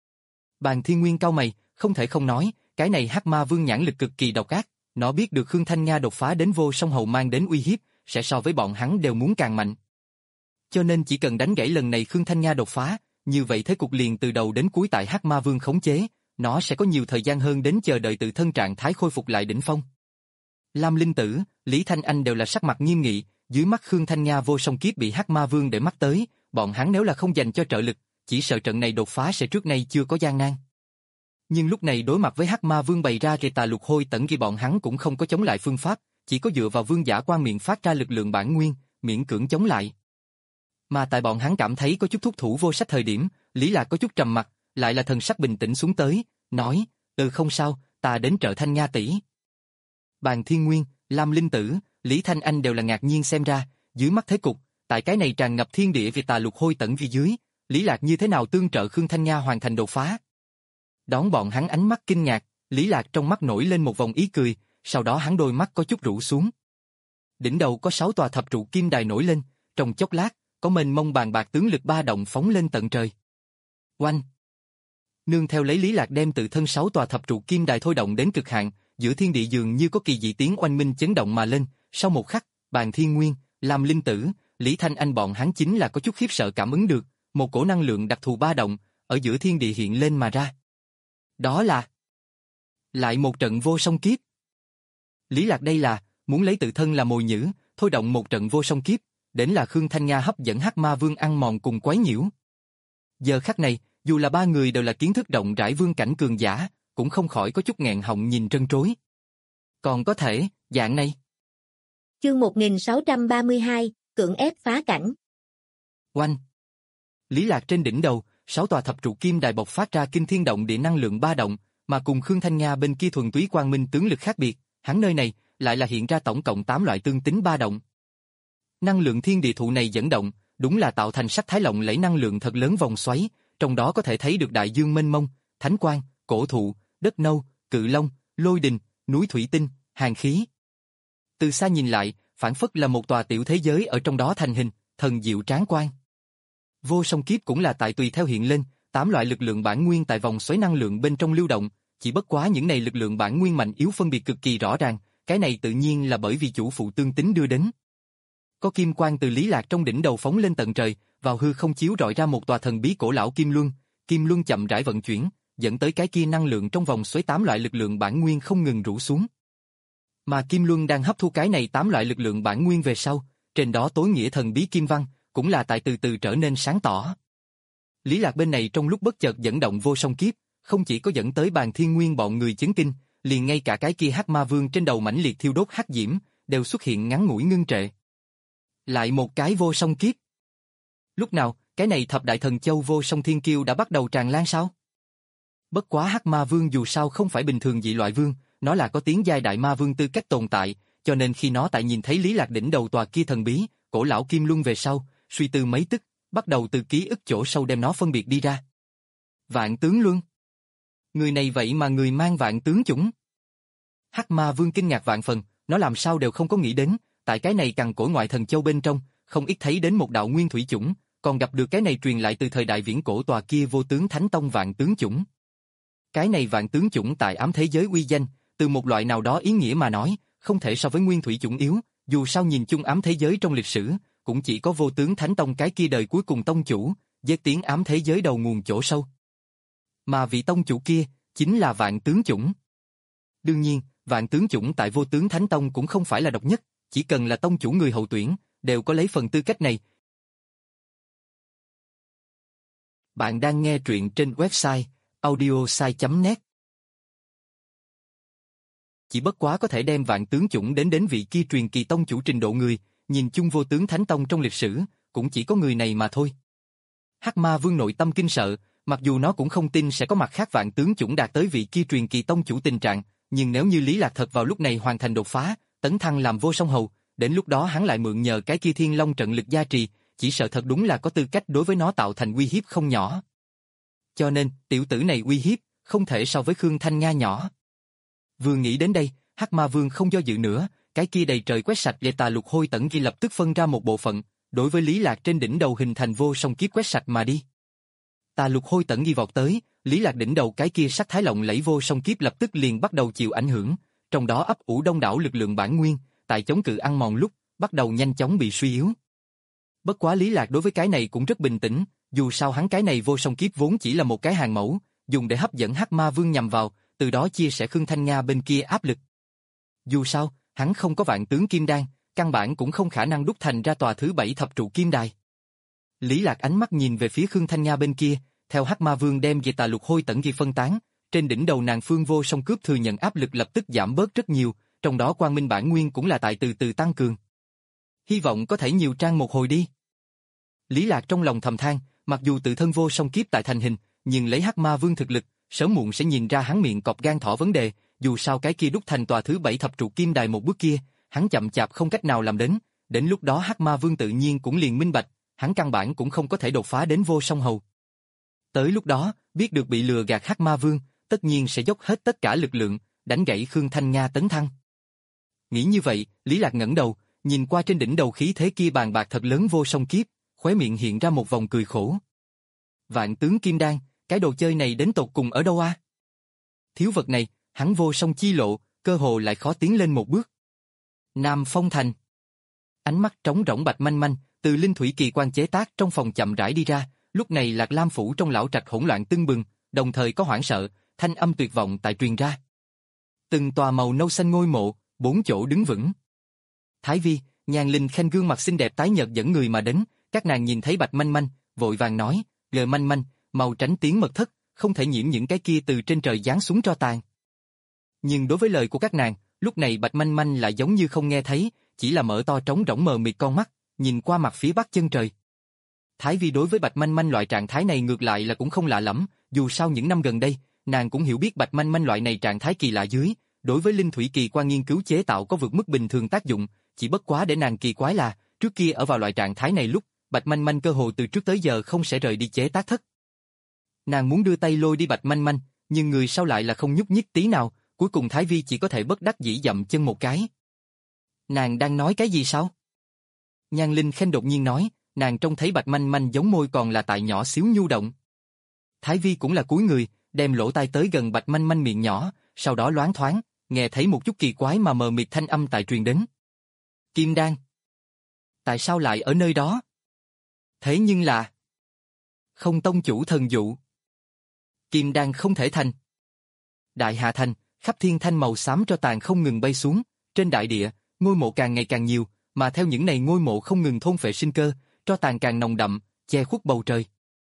Bàn Thiên Nguyên cau mày, không thể không nói, cái này Hắc Ma Vương nhãn lực cực kỳ độc ác, nó biết được Khương Thanh Nga đột phá đến vô song hầu mang đến uy hiếp, sẽ so với bọn hắn đều muốn càng mạnh. Cho nên chỉ cần đánh gãy lần này Khương Thanh Nga đột phá, như vậy thế cục liền từ đầu đến cuối tại Hắc Ma Vương khống chế, nó sẽ có nhiều thời gian hơn đến chờ đợi tự thân trạng thái khôi phục lại đỉnh phong. Lam Linh Tử, Lý Thanh Anh đều là sắc mặt nghiêm nghị, dưới mắt Khương Thanh Nga vô song kiếp bị Hắc Ma Vương để mắt tới, bọn hắn nếu là không dành cho trợ lực, chỉ sợ trận này đột phá sẽ trước nay chưa có gian nan. Nhưng lúc này đối mặt với Hắc Ma Vương bày ra Tà Lục Hôi Tẩn kia, bọn hắn cũng không có chống lại phương pháp, chỉ có dựa vào vương giả quan miệng phát ra lực lượng bản nguyên, miễn cưỡng chống lại. Mà tại bọn hắn cảm thấy có chút thúc thủ vô sách thời điểm, Lý Lạc có chút trầm mặt, lại là thần sắc bình tĩnh xuống tới, nói, ừ không sao, ta đến trợ Thanh Nga tỷ. Bàn Thiên Nguyên, Lam Linh Tử, Lý Thanh Anh đều là ngạc nhiên xem ra, dưới mắt thế cục, tại cái này tràn ngập thiên địa vì Tà Lục Hôi Tẩn phía dưới, Lý Lạc như thế nào tương trợ Khương Thanh Nga hoàn thành đột phá. Đón bọn hắn ánh mắt kinh ngạc, Lý Lạc trong mắt nổi lên một vòng ý cười, sau đó hắn đôi mắt có chút rũ xuống. Đỉnh đầu có sáu tòa thập trụ kim đài nổi lên, trong chốc lát, có mênh mông bàn bạc tướng lực ba động phóng lên tận trời. Oanh! Nương theo lấy Lý Lạc đem tự thân sáu tòa thập trụ kim đài thôi động đến cực hạn, giữa thiên địa dường như có kỳ dị tiếng oanh minh chấn động mà lên, sau một khắc, Bàn Thiên Nguyên, Lam Linh Tử, Lý Thanh Anh bọn hắn chính là có chút khiếp sợ cảm ứng được, một cổ năng lượng đặc thù ba động, ở giữa thiên địa hiện lên mà ra. Đó là lại một trận vô song kiếp. Lý Lạc đây là muốn lấy tự thân là mồi nhử, thôi động một trận vô song kiếp, đến là Khương Thanh Nga hấp dẫn Hắc Ma Vương ăn mòn cùng quấy nhiễu. Giờ khắc này, dù là ba người đều là kiến thức rộng rãi vương cảnh cường giả, cũng không khỏi có chút nghẹn họng nhìn trân trối. Còn có thể, dạng này. Chương một nghìn sáu trăm ba mươi hai, cưỡng ép phá cảnh. Oanh! Lý Lạc trên đỉnh đầu, sáu tòa thập trụ kim đài bộc phát ra kinh thiên động địa năng lượng ba động, mà cùng Khương Thanh Nga bên kia thuần túy quang minh tướng lực khác biệt, hắn nơi này lại là hiện ra tổng cộng tám loại tương tính ba động. Năng lượng thiên địa thụ này dẫn động, đúng là tạo thành sắc thái lộng lẫy năng lượng thật lớn vòng xoáy, trong đó có thể thấy được đại dương mênh mông, thánh quang, cổ thụ, đất nâu, cự long, lôi đình, núi thủy tinh, hàn khí. Từ xa nhìn lại, phản phất là một tòa tiểu thế giới ở trong đó thành hình, thần diệu tráng quan. Vô song kiếp cũng là tại tùy theo hiện lên, tám loại lực lượng bản nguyên tại vòng xoáy năng lượng bên trong lưu động, chỉ bất quá những này lực lượng bản nguyên mạnh yếu phân biệt cực kỳ rõ ràng, cái này tự nhiên là bởi vì chủ phụ tương tính đưa đến. Có kim quang từ Lý Lạc trong đỉnh đầu phóng lên tận trời, vào hư không chiếu rọi ra một tòa thần bí cổ lão kim luân, kim luân chậm rãi vận chuyển, dẫn tới cái kia năng lượng trong vòng xoáy tám loại lực lượng bản nguyên không ngừng rủ xuống. Mà kim luân đang hấp thu cái này tám loại lực lượng bản nguyên về sau, trên đó tối nghĩa thần bí kim văn, cũng là tại từ từ trở nên sáng tỏ. Lý Lạc bên này trong lúc bất chợt dẫn động vô song kiếp, không chỉ có dẫn tới Bàn Thiên Nguyên bọn người chấn kinh, liền ngay cả cái kia Hắc Ma Vương trên đầu mãnh liệt thiêu đốt hắc diễm, đều xuất hiện ngắn ngủi ngưng trệ. Lại một cái vô song kiếp. Lúc nào, cái này thập đại thần châu vô song thiên kiêu đã bắt đầu tràn lan sao? Bất quá Hắc Ma Vương dù sao không phải bình thường dị loại vương, nó là có tiếng giai đại ma vương tư cách tồn tại, cho nên khi nó tại nhìn thấy Lý Lạc đỉnh đầu tòa kia thần bí, cổ lão kim luân về sau, suy tư mấy tức, bắt đầu từ ký ức chỗ sâu đem nó phân biệt đi ra. Vạn tướng luân. Người này vậy mà người mang vạn tướng chủng. Hắc Ma Vương kinh ngạc vạn phần, nó làm sao đều không có nghĩ đến, tại cái này cằn cỗi ngoại thần châu bên trong, không ít thấy đến một đạo nguyên thủy chủng, còn gặp được cái này truyền lại từ thời đại viễn cổ tòa kia vô tướng thánh tông vạn tướng chủng. Cái này vạn tướng chủng tại ám thế giới uy danh, từ một loại nào đó ý nghĩa mà nói, không thể so với nguyên thủy chủng yếu, dù sao nhìn chung ám thế giới trong lịch sử, cũng chỉ có vô tướng thánh tông cái kia đời cuối cùng tông chủ, vết tiếng ám thế giới đầu nguồn chỗ sâu. Mà vị tông chủ kia, chính là vạn tướng chủng. Đương nhiên, vạn tướng chủng tại vô tướng thánh tông cũng không phải là độc nhất, chỉ cần là tông chủ người hậu tuyển, đều có lấy phần tư cách này. Bạn đang nghe truyện trên website audiosai chấm net. Chỉ bất quá có thể đem vạn tướng chủng đến đến vị kia truyền kỳ tông chủ trình độ người, nhìn chung vô tướng thánh tông trong lịch sử, cũng chỉ có người này mà thôi. Hắc Ma Vương nội tâm kinh sợ, mặc dù nó cũng không tin sẽ có mặt khác vạn tướng chủng đạt tới vị kia truyền kỳ tông chủ tình trạng, nhưng nếu như Lý Lạc thật vào lúc này hoàn thành đột phá, tấn thăng làm vô song hầu, đến lúc đó hắn lại mượn nhờ cái kia thiên long trận lực gia trì, chỉ sợ thật đúng là có tư cách đối với nó tạo thành uy hiếp không nhỏ. Cho nên, tiểu tử này uy hiếp, không thể so với Khương Thanh Nga nhỏ. Vừa nghĩ đến đây, Hắc Ma Vương không do dự nữa, cái kia đầy trời quét sạch về Tà Lục Hôi Tẩn kia lập tức phân ra một bộ phận, đối với Lý Lạc trên đỉnh đầu hình thành vô song kiếp quét sạch mà đi. Tà Lục Hôi Tẩn ghi vọt tới, Lý Lạc đỉnh đầu cái kia sắc thái lộng lẫy vô song kiếp lập tức liền bắt đầu chịu ảnh hưởng, trong đó ấp ủ đông đảo lực lượng bản nguyên, tại chống cự ăn mòn lúc, bắt đầu nhanh chóng bị suy yếu. Bất quá Lý Lạc đối với cái này cũng rất bình tĩnh, dù sao hắn cái này vô song kiếp vốn chỉ là một cái hàng mẫu, dùng để hấp dẫn Hắc Ma Vương nhằm vào, từ đó chia sẻ Khương Thanh Nga bên kia áp lực. Dù sao, hắn không có vạn tướng kim đan, căn bản cũng không khả năng đúc thành ra tòa thứ bảy thập trụ kim đài. Lý Lạc ánh mắt nhìn về phía Khương Thanh Nga bên kia, theo Hắc Ma Vương đem về tà lục hôi tẩn kia phân tán, trên đỉnh đầu nàng Phương Vô Song cướp thừa nhận áp lực lập tức giảm bớt rất nhiều, trong đó quang minh bản nguyên cũng là tại từ từ tăng cường. Hy vọng có thể nhiều trang một hồi đi. Lý Lạc trong lòng thầm than, mặc dù tự thân vô song kiếp tại thành hình, nhưng lấy Hắc Ma Vương thực lực, sớm muộn sẽ nhìn ra hắn miệng cọp gan thỏ vấn đề, dù sao cái kia đúc thành tòa thứ bảy thập trụ kim đài một bước kia, hắn chậm chạp không cách nào làm đến, đến lúc đó Hắc Ma Vương tự nhiên cũng liền minh bạch, hắn căn bản cũng không có thể đột phá đến vô song hầu. Tới lúc đó, biết được bị lừa gạt Hắc Ma Vương, tất nhiên sẽ dốc hết tất cả lực lượng, đánh gãy Khương Thanh Nga tấn thăng. Nghĩ như vậy, Lý Lạc ngẩng đầu, nhìn qua trên đỉnh đầu khí thế kia bàn bạc thật lớn vô song kiếp, khóe miệng hiện ra một vòng cười khổ. Vạn tướng kim đan, cái đồ chơi này đến tột cùng ở đâu a? Thiếu vật này, hắn vô song chi lộ, cơ hồ lại khó tiến lên một bước. Nam Phong Thành. Ánh mắt trống rỗng bạch manh manh, từ linh thủy kỳ quan chế tác trong phòng chậm rãi đi ra, lúc này Lạc Lam phủ trong lão trạch hỗn loạn tưng bừng, đồng thời có hoảng sợ, thanh âm tuyệt vọng tại truyền ra. Từng tòa màu nâu xanh ngôi mộ, bốn chỗ đứng vững. Thái Vi, Nhan Linh Khanh gương mặt xinh đẹp tái nhợt dẫn người mà đến, các nàng nhìn thấy bạch manh manh, vội vàng nói, gờ manh manh, mau tránh tiếng mật thất, không thể nhiễm những cái kia từ trên trời giáng xuống tro tàn. Nhưng đối với lời của các nàng, lúc này bạch manh manh lại giống như không nghe thấy, chỉ là mở to trống rỗng mờ mịt con mắt, nhìn qua mặt phía bắc chân trời. Thái Vi đối với bạch manh manh loại trạng thái này ngược lại là cũng không lạ lắm, dù sao những năm gần đây, nàng cũng hiểu biết bạch manh manh loại này trạng thái kỳ lạ dưới, đối với linh thủy kỳ quan nghiên cứu chế tạo có vượt mức bình thường tác dụng, chỉ bất quá để nàng kỳ quái là, trước kia ở vào loại trạng thái này lúc, bạch manh manh cơ hồ từ trước tới giờ không sẽ rời đi chế tác thất. Nàng muốn đưa tay lôi đi bạch manh manh, nhưng người sau lại là không nhúc nhích tí nào, cuối cùng Thái Vi chỉ có thể bất đắc dĩ dậm chân một cái. Nàng đang nói cái gì sao? Nhan Linh Khanh đột nhiên nói, nàng trông thấy bạch manh manh giống môi còn là tại nhỏ xíu nhu động. Thái Vi cũng là cúi người, đem lỗ tai tới gần bạch manh manh miệng nhỏ, sau đó loáng thoáng, nghe thấy một chút kỳ quái mà mờ mịt thanh âm tại truyền đến. Kim đan. Tại sao lại ở nơi đó? Thế nhưng là... Không tông chủ thần dụ. Kim đan không thể thành. Đại hạ thành, khắp thiên thanh màu xám tro tàn không ngừng bay xuống, trên đại địa, ngôi mộ càng ngày càng nhiều, mà theo những này ngôi mộ không ngừng thôn phệ sinh cơ, tro tàn càng nồng đậm, che khuất bầu trời.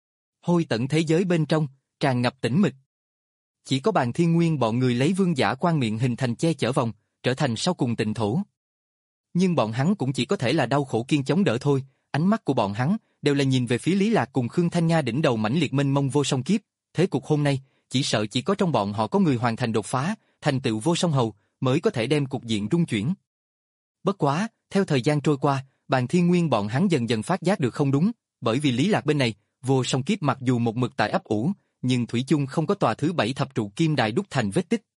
Hôi tận thế giới bên trong, tràn ngập tĩnh mịch. Chỉ có Bàn Thiên Nguyên bọn người lấy vương giả quan miệng hình thành che chở vòng, trở thành sau cùng tịnh thổ. Nhưng bọn hắn cũng chỉ có thể là đau khổ kiên chống đỡ thôi, ánh mắt của bọn hắn đều là nhìn về phía Lý Lạc cùng Khương Thanh Nga đỉnh đầu mãnh liệt mênh mông vô song kiếp, thế cục hôm nay, chỉ sợ chỉ có trong bọn họ có người hoàn thành đột phá, thành tựu vô song hầu, mới có thể đem cục diện rung chuyển. Bất quá, theo thời gian trôi qua, Bàn Thiên Nguyên bọn hắn dần dần phát giác được không đúng, bởi vì Lý Lạc bên này, vô song kiếp mặc dù một mực tại ấp ủ, nhưng thủy chung không có tòa thứ bảy thập trụ kim đài đúc thành vết tích.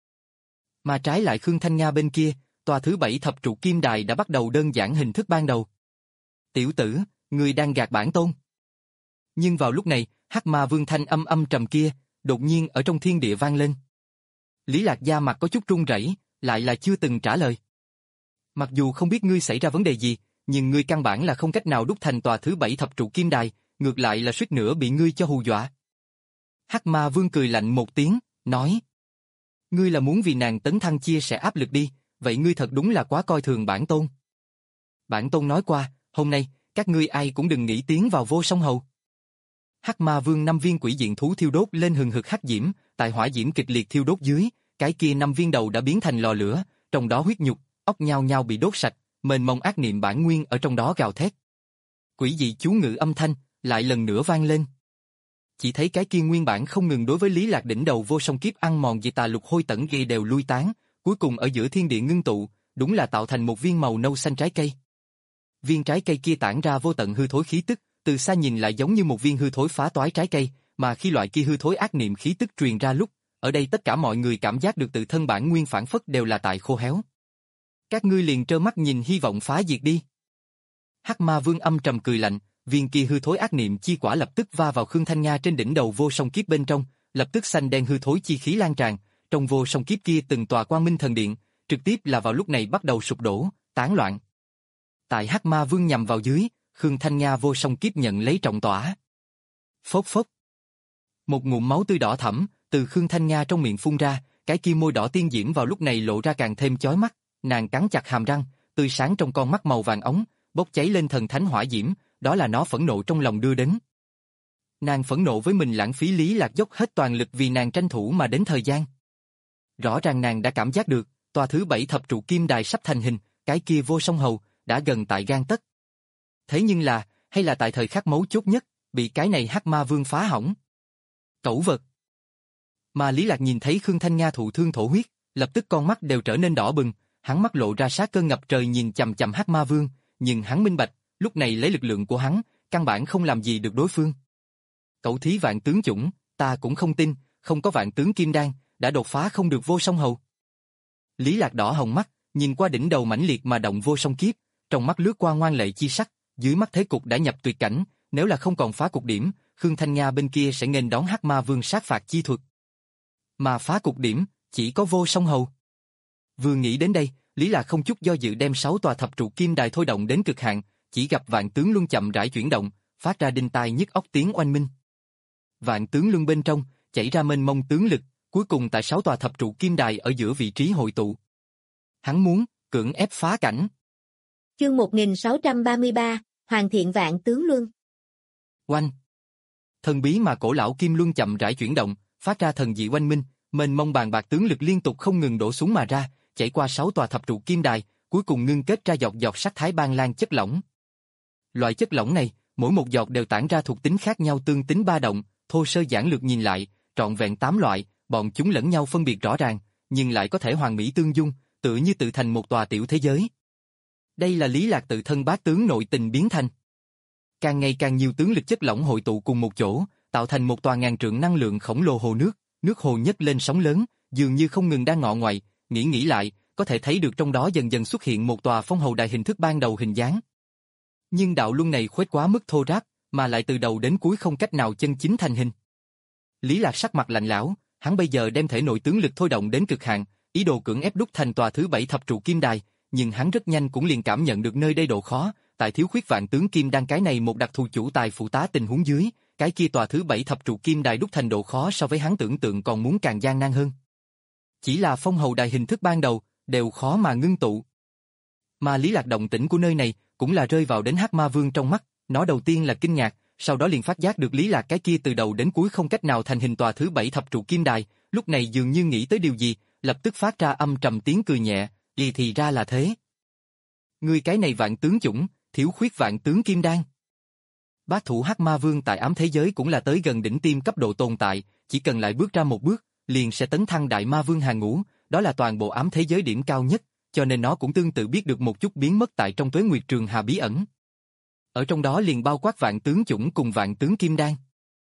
Mà trái lại Khương Thanh Nga bên kia, tòa thứ bảy thập trụ kim đài đã bắt đầu đơn giản hình thức ban đầu. Tiểu tử, ngươi đang gạt bản tôn. Nhưng vào lúc này, Hắc Ma Vương thanh âm âm trầm kia, đột nhiên ở trong thiên địa vang lên. Lý Lạc da mặt có chút run rẩy, lại là chưa từng trả lời. Mặc dù không biết ngươi xảy ra vấn đề gì, nhưng ngươi căn bản là không cách nào đúc thành tòa thứ bảy thập trụ kim đài, ngược lại là suýt nữa bị ngươi cho hù dọa. Hắc Ma Vương cười lạnh một tiếng, nói: Ngươi là muốn vì nàng tấn thăng chia sẻ áp lực đi, vậy ngươi thật đúng là quá coi thường bản tôn. Bản tôn nói qua, hôm nay, các ngươi ai cũng đừng nghĩ tiến vào vô song hầu. Hắc Ma Vương năm viên quỷ diện thú thiêu đốt lên hừng hực hắc diễm, tại hỏa diễm kịch liệt thiêu đốt dưới, cái kia năm viên đầu đã biến thành lò lửa, trong đó huyết nhục, óc nhao nhao bị đốt sạch, mênh mông ác niệm bản nguyên ở trong đó gào thét. Quỷ dị chú ngữ âm thanh lại lần nữa vang lên. Chỉ thấy cái kia nguyên bản không ngừng đối với Lý Lạc đỉnh đầu vô song kiếp ăn mòn dị tà lục hôi tẩn kia đều lui tán, cuối cùng ở giữa thiên địa ngưng tụ, đúng là tạo thành một viên màu nâu xanh trái cây. Viên trái cây kia tản ra vô tận hư thối khí tức, từ xa nhìn lại giống như một viên hư thối phá toái trái cây, mà khi loại kia hư thối ác niệm khí tức truyền ra lúc, ở đây tất cả mọi người cảm giác được tự thân bản nguyên phản phất đều là tại khô héo. Các ngươi liền trơ mắt nhìn hy vọng phá diệt đi. Hắc Ma Vương âm trầm cười lạnh, viên kia hư thối ác niệm chi quả lập tức va vào Khương Thanh Nga trên đỉnh đầu vô song kiếp bên trong, lập tức xanh đen hư thối chi khí lan tràn, trong vô song kiếp kia từng tòa quang minh thần điện, trực tiếp là vào lúc này bắt đầu sụp đổ, tán loạn. Tại Hắc Ma Vương nhằm vào dưới, Khương Thanh Nga vô song kiếp nhận lấy trọng tỏa. Phốc phốc. Một ngụm máu tươi đỏ thẫm từ Khương Thanh Nga trong miệng phun ra, cái kia môi đỏ tiên diễm vào lúc này lộ ra càng thêm chói mắt, nàng cắn chặt hàm răng, tươi sáng trong con mắt màu vàng ống, bốc cháy lên thần thánh hỏa diễm, đó là nó phẫn nộ trong lòng đưa đến. Nàng phẫn nộ với mình lãng phí Lý Lạc dốc hết toàn lực vì nàng tranh thủ mà đến thời gian. Rõ ràng nàng đã cảm giác được, tòa thứ bảy thập trụ kim đài sắp thành hình, cái kia vô song hầu đã gần tại gang tấc. Thế nhưng là, hay là tại thời khắc mấu chốt nhất, bị cái này Hắc Ma Vương phá hỏng. Cẩu vật. Mà Lý Lạc nhìn thấy Khương Thanh Nga thụ thương thổ huyết, lập tức con mắt đều trở nên đỏ bừng, hắn mắt lộ ra sát cơ ngập trời nhìn chằm chằm Hắc Ma Vương, nhưng hắn minh bạch, lúc này lấy lực lượng của hắn, căn bản không làm gì được đối phương. Cẩu thí vạn tướng chủng, ta cũng không tin, không có vạn tướng kim đan, đã đột phá không được vô song hầu. Lý Lạc đỏ hồng mắt, nhìn qua đỉnh đầu mãnh liệt mà động vô song kiếp, trong mắt lướt qua ngoan lệ chi sắc, dưới mắt thế cục đã nhập tuyệt cảnh, nếu là không còn phá cục điểm, Khương Thanh Nga bên kia sẽ nghênh đón Hắc Ma Vương sát phạt chi thuật. Mà phá cục điểm, chỉ có vô song hầu. Vừa nghĩ đến đây, Lý Lạc không chút do dự đem sáu tòa thập trụ kim đài thôi động đến cực hạn, chỉ gặp vạn tướng luân chậm rãi chuyển động, phát ra đinh tai nhức óc tiếng oanh minh. Vạn tướng luân bên trong chảy ra mênh mông tướng lực, cuối cùng tại sáu tòa thập trụ kim đài ở giữa vị trí hội tụ. Hắn muốn cưỡng ép phá cảnh. Chương một nghìn sáu trăm ba mươi ba, Hoàn thiện vạn tướng luân. Oanh. Thần bí mà cổ lão kim luân chậm rãi chuyển động, phát ra thần dị oanh minh, mênh mông bàn bạc tướng lực liên tục không ngừng đổ xuống mà ra, chảy qua sáu tòa thập trụ kim đài, cuối cùng ngưng kết ra giọt giọt sắc thái ban lan chất lỏng. Loại chất lỏng này, mỗi một giọt đều tản ra thuộc tính khác nhau tương tính ba động, thô sơ giản lược nhìn lại, trọn vẹn tám loại, bọn chúng lẫn nhau phân biệt rõ ràng, nhưng lại có thể hoàn mỹ tương dung, tựa như tự thành một tòa tiểu thế giới. Đây là Lý Lạc tự thân bát tướng nội tình biến thành. Càng ngày càng nhiều tướng lực chất lỏng hội tụ cùng một chỗ, tạo thành một tòa ngàn trượng năng lượng khổng lồ hồ nước, nước hồ nhấc lên sóng lớn, dường như không ngừng đang ngọ ngoại, nghĩ nghĩ lại, có thể thấy được trong đó dần dần xuất hiện một tòa phong hầu đài hình thức ban đầu hình dáng. Nhưng đạo luân này khuếch quá mức thô ráp, mà lại từ đầu đến cuối không cách nào chân chính thành hình. Lý Lạc sắc mặt lạnh lẽo, hắn bây giờ đem thể nội tướng lực thôi động đến cực hạn, ý đồ cưỡng ép đúc thành tòa thứ bảy thập trụ kim đài, nhưng hắn rất nhanh cũng liền cảm nhận được nơi đây độ khó, tại thiếu khuyết vạn tướng kim đan cái này một đặc thù chủ tài phụ tá tình huống dưới, cái kia tòa thứ bảy thập trụ kim đài đúc thành độ khó so với hắn tưởng tượng còn muốn càng gian nan hơn. Chỉ là phong hầu đài hình thức ban đầu, đều khó mà ngưng tụ. Mà Lý Lạc động tĩnh của nơi này, cũng là rơi vào đến Hắc Ma Vương trong mắt, nó đầu tiên là kinh ngạc, sau đó liền phát giác được Lý Lạc cái kia từ đầu đến cuối không cách nào thành hình tòa thứ bảy thập trụ kim đài, lúc này dường như nghĩ tới điều gì, lập tức phát ra âm trầm tiếng cười nhẹ, "Thì thì ra là thế. Ngươi cái này vạn tướng chủng, thiếu khuyết vạn tướng kim đan." Bát thủ Hắc Ma Vương tại ám thế giới cũng là tới gần đỉnh tiêm cấp độ tồn tại, chỉ cần lại bước ra một bước, liền sẽ tấn thăng đại ma vương hàng ngũ, đó là toàn bộ ám thế giới điểm cao nhất, cho nên nó cũng tương tự biết được một chút biến mất tại trong tuế nguyệt trường hà bí ẩn. Ở trong đó liền bao quát vạn tướng chủng cùng vạn tướng kim đan.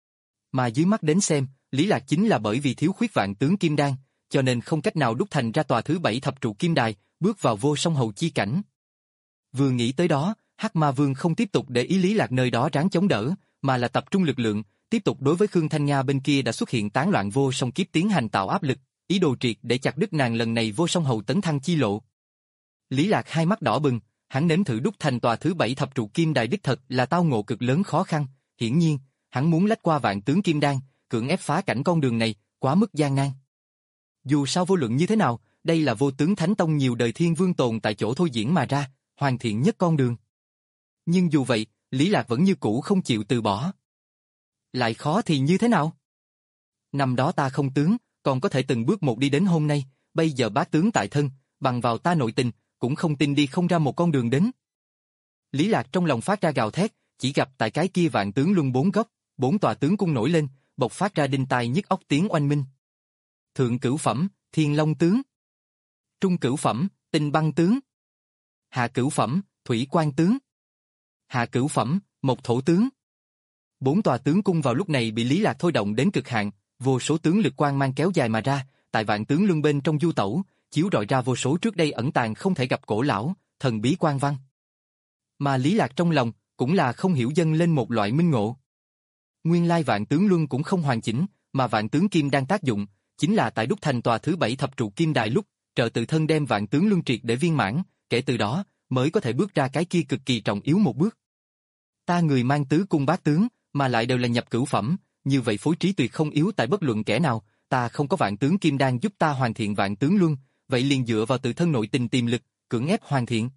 Mà dưới mắt đến xem, Lý Lạc chính là bởi vì thiếu khuyết vạn tướng kim đan, cho nên không cách nào đúc thành ra tòa thứ bảy thập trụ kim đài, bước vào vô song hầu chi cảnh. Vừa nghĩ tới đó, Hắc Ma Vương không tiếp tục để ý Lý Lạc nơi đó ráng chống đỡ, mà là tập trung lực lượng, tiếp tục đối với Khương Thanh Nga bên kia đã xuất hiện tán loạn vô song kiếp tiến hành tạo áp lực, ý đồ triệt để chặt đứt nàng lần này vô song hầu tấn thăng chi lộ. Lý Lạc hai mắt đỏ bừng, hắn nếm thử đúc thành tòa thứ bảy thập trụ kim đài đích thật là tao ngộ cực lớn khó khăn, hiển nhiên, hắn muốn lách qua vạn tướng kim đan, cưỡng ép phá cảnh con đường này, quá mức gian nan. Dù sao vô luận như thế nào, đây là vô tướng thánh tông nhiều đời thiên vương tồn tại chỗ thôi diễn mà ra, hoàn thiện nhất con đường. Nhưng dù vậy, Lý Lạc vẫn như cũ không chịu từ bỏ. Lại khó thì như thế nào? Năm đó ta không tướng, còn có thể từng bước một đi đến hôm nay, bây giờ bá tướng tại thân, bằng vào ta nội tình, cũng không tin đi không ra một con đường đến. Lý Lạc trong lòng phát ra gào thét, chỉ gặp tại cái kia vạn tướng luân bốn góc, bốn tòa tướng cung nổi lên, bộc phát ra đinh tai nhức óc tiếng oanh minh. Thượng cửu phẩm, Thiên Long tướng. Trung cửu phẩm, Tinh Băng tướng. Hạ cửu phẩm, Thủy Quang tướng. Hạ cửu phẩm, Mộc Thổ tướng. Bốn tòa tướng cung vào lúc này bị Lý Lạc thôi động đến cực hạn, vô số tướng lực quang mang kéo dài mà ra, tại vạn tướng luân bên trong du tẩu, chiếu rọi ra vô số trước đây ẩn tàng không thể gặp cổ lão, thần bí quang văn. Mà Lý Lạc trong lòng cũng là không hiểu dâng lên một loại minh ngộ. Nguyên lai vạn tướng luân cũng không hoàn chỉnh, mà vạn tướng kim đang tác dụng, chính là tại đúc thành tòa thứ bảy thập trụ kim đài lúc, trợ tự thân đem vạn tướng luân triệt để viên mãn, kể từ đó, mới có thể bước ra cái kia cực kỳ trọng yếu một bước. Ta người mang tứ cung bát tướng, mà lại đều là nhập cửu phẩm, như vậy phối trí tuyệt không yếu tại bất luận kẻ nào, ta không có vạn tướng kim đan giúp ta hoàn thiện vạn tướng luân, vậy liền dựa vào tự thân nội tình tiềm lực, cưỡng ép hoàn thiện.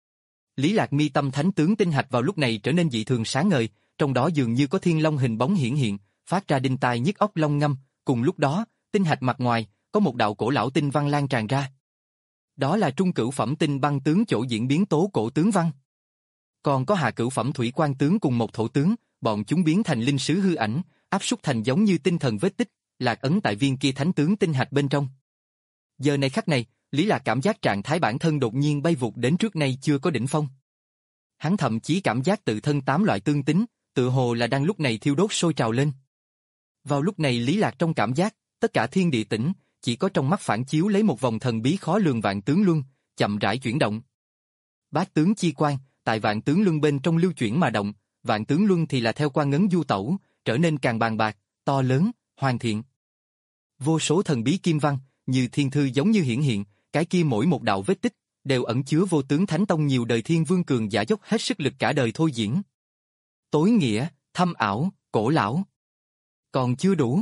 Lý Lạc mi tâm thánh tướng tinh hạch vào lúc này trở nên dị thường sáng ngời, trong đó dường như có thiên long hình bóng hiển hiện, phát ra đinh tai nhức óc long ngâm, cùng lúc đó, tinh hạch mặt ngoài, có một đạo cổ lão tinh văn lan tràn ra. Đó là trung cửu phẩm tinh băng tướng chỗ diễn biến tố cổ tướng văn. Còn có hạ cửu phẩm thủy quan tướng cùng một thổ tướng, bọn chúng biến thành linh sứ hư ảnh, áp súc thành giống như tinh thần vết tích, lạc ấn tại viên kia thánh tướng tinh hạch bên trong. Giờ này khắc này, Lý Lạc cảm giác trạng thái bản thân đột nhiên bay vụt đến trước nay chưa có đỉnh phong. Hắn thậm chí cảm giác tự thân tám loại tương tính, tự hồ là đang lúc này thiêu đốt sôi trào lên. Vào lúc này Lý Lạc trong cảm giác, tất cả thiên địa tĩnh, chỉ có trong mắt phản chiếu lấy một vòng thần bí khó lường vạn tướng luân, chậm rãi chuyển động. Bát tướng chi quan, tại vạn tướng luân bên trong lưu chuyển mà động, vạn tướng luân thì là theo quan ngấn du tẩu, trở nên càng bàn bạc, to lớn, hoàn thiện. Vô số thần bí kim văn, như thiên thư giống như hiển hiện, cái kia mỗi một đạo vết tích, đều ẩn chứa vô tướng thánh tông nhiều đời thiên vương cường giả dốc hết sức lực cả đời thôi diễn. Tối nghĩa, thâm ảo, cổ lão. Còn chưa đủ.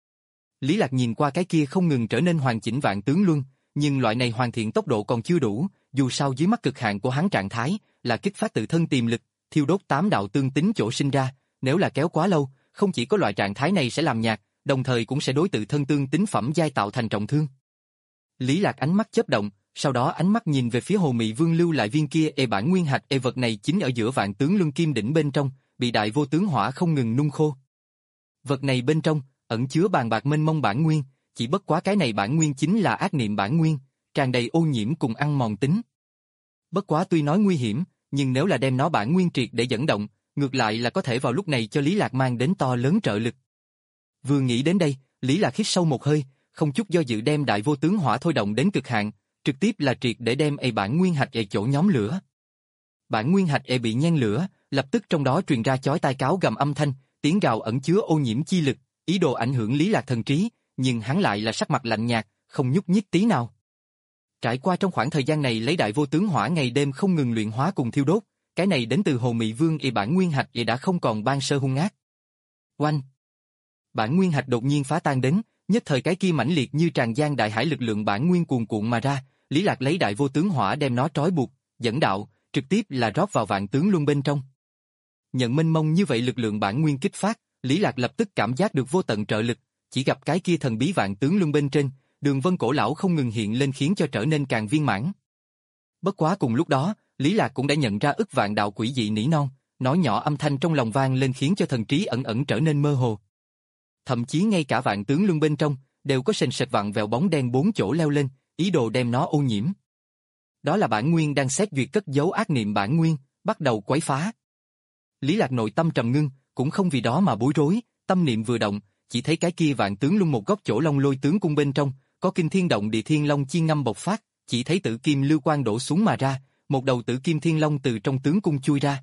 Lý Lạc nhìn qua cái kia không ngừng trở nên hoàn chỉnh vạn tướng luân, nhưng loại này hoàn thiện tốc độ còn chưa đủ, dù sao dưới mắt cực hạn của hắn trạng thái, là kích phát tự thân tiềm lực, thiêu đốt tám đạo tương tính chỗ sinh ra, nếu là kéo quá lâu, không chỉ có loại trạng thái này sẽ làm nhạt, đồng thời cũng sẽ đối tự thân tương tính phẩm giai tạo thành trọng thương. Lý Lạc ánh mắt chớp động, sau đó ánh mắt nhìn về phía Hồ Mị Vương lưu lại viên kia e bản nguyên hạch e vật này chính ở giữa vạn tướng luân kim đỉnh bên trong, bị đại vô tướng hỏa không ngừng nung khô. Vật này bên trong ẩn chứa bàn bạc mênh mông bản nguyên, chỉ bất quá cái này bản nguyên chính là ác niệm bản nguyên, tràn đầy ô nhiễm cùng ăn mòn tính. Bất quá tuy nói nguy hiểm, nhưng nếu là đem nó bản nguyên triệt để dẫn động, ngược lại là có thể vào lúc này cho Lý Lạc mang đến to lớn trợ lực. Vừa nghĩ đến đây, Lý Lạc hít sâu một hơi, không chút do dự đem đại vô tướng hỏa thôi động đến cực hạn, trực tiếp là triệt để đem e bản nguyên hạch e chỗ nhóm lửa. Bản nguyên hạch e bị nhen lửa, lập tức trong đó truyền ra chói tai cáo gầm âm thanh, tiếng gào ẩn chứa ô nhiễm chi lực, ý đồ ảnh hưởng Lý Lạc thần trí, nhưng hắn lại là sắc mặt lạnh nhạt, không nhúc nhích tí nào. Trải qua trong khoảng thời gian này lấy đại vô tướng hỏa ngày đêm không ngừng luyện hóa cùng thiêu đốt, cái này đến từ Hồ Mị Vương e bản nguyên hạch e đã không còn ban sơ hung ác. Oanh! Bản nguyên hạch đột nhiên phá tan đến, nhất thời cái kia mãnh liệt như tràn gian đại hải lực lượng bản nguyên cuồn cuộn mà ra, Lý Lạc lấy đại vô tướng hỏa đem nó trói buộc, dẫn đạo, trực tiếp là rót vào vạn tướng luân bên trong. Nhận mênh mông như vậy lực lượng bản nguyên kích phát, Lý Lạc lập tức cảm giác được vô tận trợ lực, chỉ gặp cái kia thần bí vạn tướng luân bên trên, đường vân cổ lão không ngừng hiện lên khiến cho trở nên càng viên mãn. Bất quá cùng lúc đó, Lý Lạc cũng đã nhận ra ức vạn đạo quỷ dị nỉ non, nói nhỏ âm thanh trong lòng vang lên khiến cho thần trí ẩn ẩn trở nên mơ hồ. Thậm chí ngay cả vạn tướng luân bên trong, đều có sền sệt vặn vẹo bóng đen bốn chỗ leo lên, ý đồ đem nó ô nhiễm. Đó là bản nguyên đang xét duyệt cất giấu ác niệm bản nguyên, bắt đầu quấy phá. Lý Lạc nội tâm trầm ngưng, cũng không vì đó mà bối rối, tâm niệm vừa động, chỉ thấy cái kia vạn tướng luân một góc chỗ long lôi tướng cung bên trong, có kinh thiên động địa thiên long chi ngâm bộc phát, chỉ thấy tử kim lưu quang đổ xuống mà ra, một đầu tử kim thiên long từ trong tướng cung chui ra.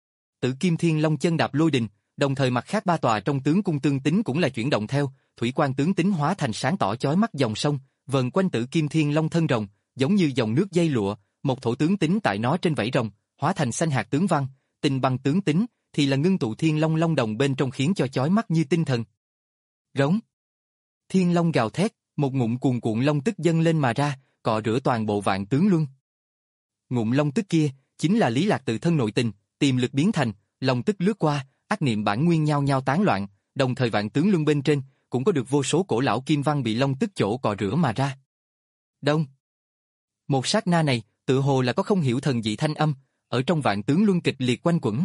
Tử kim thiên long chân đạp lôi đình, đồng thời mặt khác ba tòa trong tướng cung tương tính cũng là chuyển động theo, thủy quan tướng tính hóa thành sáng tỏ chói mắt dòng sông, vần quanh tử kim thiên long thân rồng, giống như dòng nước dây lụa, một thổ tướng tính tại nó trên vảy rồng, hóa thành xanh hạt tướng văn, tinh băng tướng tính thì là ngưng tụ thiên long long đồng bên trong khiến cho chói mắt như tinh thần. Rống. Thiên long gào thét, một ngụm cuồn cuộn long tức dâng lên mà ra, cọ rửa toàn bộ vạn tướng luân. Ngụm long tức kia chính là Lý Lạc tự thân nội tình, tiềm lực biến thành, long tức lướt qua, ác niệm bản nguyên nhao nhao tán loạn, đồng thời vạn tướng luân bên trên cũng có được vô số cổ lão kim văn bị long tức chỗ cọ rửa mà ra. Đông. Một sát na này, tự hồ là có không hiểu thần dị thanh âm, ở trong vạn tướng luân kịch liệt quanh quẩn.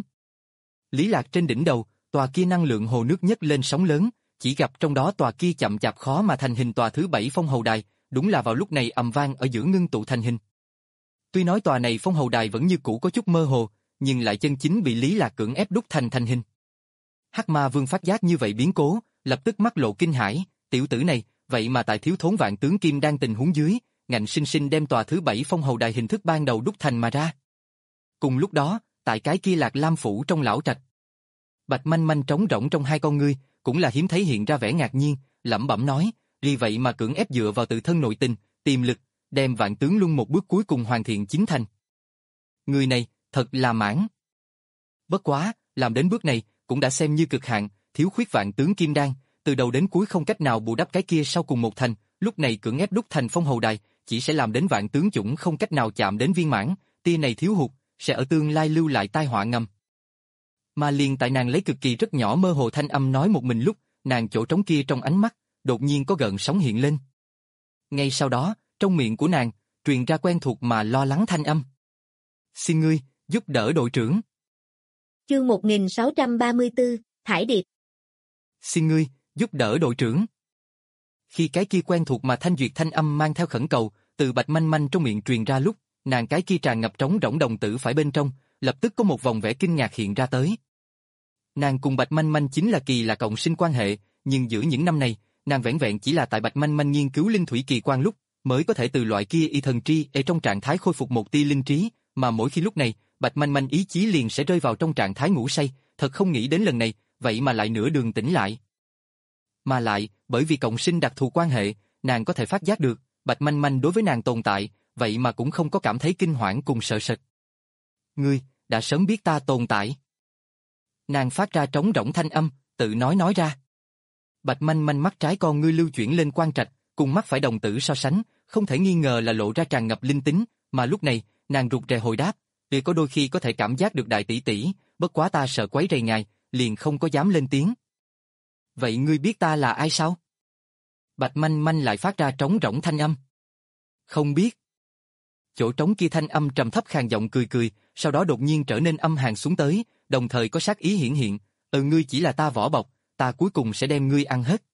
Lý Lạc trên đỉnh đầu, tòa kia năng lượng hồ nước nhấc lên sóng lớn, chỉ gặp trong đó tòa kia chậm chạp khó mà thành hình tòa thứ bảy phong hầu đài, đúng là vào lúc này ầm vang ở giữa ngưng tụ thành hình. Tuy nói tòa này phong hầu đài vẫn như cũ có chút mơ hồ, nhưng lại chân chính bị Lý Lạc cưỡng ép đúc thành thành hình. Hắc Ma Vương phát giác như vậy biến cố, lập tức mắt lộ kinh hãi, tiểu tử này, vậy mà tại thiếu thốn vạn tướng kim đang tình huống dưới, ngạnh sinh sinh đem tòa thứ bảy phong hầu đài hình thức ban đầu đúc thành mà ra. Cùng lúc đó, tại cái kia Lạc Lam phủ trong lão trạch, Bạch Manh Manh trống rỗng trong hai con ngươi, cũng là hiếm thấy hiện ra vẻ ngạc nhiên, lẩm bẩm nói, vì vậy mà cưỡng ép dựa vào tự thân nội tình, tiềm lực, đem vạn tướng luân một bước cuối cùng hoàn thiện chính thành. Người này, thật là mãn. Bất quá, làm đến bước này, cũng đã xem như cực hạn, thiếu khuyết vạn tướng kim đan, từ đầu đến cuối không cách nào bù đắp cái kia sau cùng một thành, lúc này cưỡng ép đúc thành phong hầu đài, chỉ sẽ làm đến vạn tướng chủng không cách nào chạm đến viên mãn, tia này thiếu hụt, sẽ ở tương lai lưu lại tai họa ngầm. Mà liền tại nàng lấy cực kỳ rất nhỏ mơ hồ thanh âm nói một mình lúc, nàng chỗ trống kia trong ánh mắt, đột nhiên có gợn sóng hiện lên. Ngay sau đó, trong miệng của nàng, truyền ra quen thuộc mà lo lắng thanh âm. Xin ngươi, giúp đỡ đội trưởng. Chương một nghìn sáu trăm ba mươi tư, Thải Điệp. Xin ngươi, giúp đỡ đội trưởng. Khi cái kia quen thuộc mà thanh duyệt thanh âm mang theo khẩn cầu, từ Bạch Manh Manh trong miệng truyền ra lúc, nàng cái kia tràn ngập trống rỗng đồng tử phải bên trong, lập tức có một vòng vẻ kinh ngạc hiện ra tới. Nàng cùng Bạch Manh Manh chính là kỳ là cộng sinh quan hệ, nhưng giữa những năm này, nàng vẻn vẹn chỉ là tại Bạch Manh Manh nghiên cứu linh thủy kỳ quan lúc, mới có thể từ loại kia y thần tri ở trong trạng thái khôi phục một tia linh trí, mà mỗi khi lúc này, Bạch Manh Manh ý chí liền sẽ rơi vào trong trạng thái ngủ say, thật không nghĩ đến lần này, vậy mà lại nửa đường tỉnh lại. Mà lại, bởi vì cộng sinh đặc thù quan hệ, nàng có thể phát giác được, Bạch Manh Manh đối với nàng tồn tại, vậy mà cũng không có cảm thấy kinh hoảng cùng sợ sệt. Ngươi, đã sớm biết ta tồn tại. Nàng phát ra trống rỗng thanh âm, tự nói nói ra. Bạch Manh Manh mắt trái con ngươi lưu chuyển lên quan trạch, cùng mắt phải đồng tử so sánh, không thể nghi ngờ là lộ ra tràn ngập linh tính, mà lúc này, nàng rụt rè hồi đáp, vì có đôi khi có thể cảm giác được đại tỷ tỷ, bất quá ta sợ quấy rầy ngài, liền không có dám lên tiếng. Vậy ngươi biết ta là ai sao? Bạch Manh Manh lại phát ra trống rỗng thanh âm. Không biết. Chỗ trống kia thanh âm trầm thấp khàn giọng cười cười, sau đó đột nhiên trở nên âm hàn xuống tới, đồng thời có sát ý hiển hiện, ừ ngươi chỉ là ta vỏ bọc, ta cuối cùng sẽ đem ngươi ăn hết.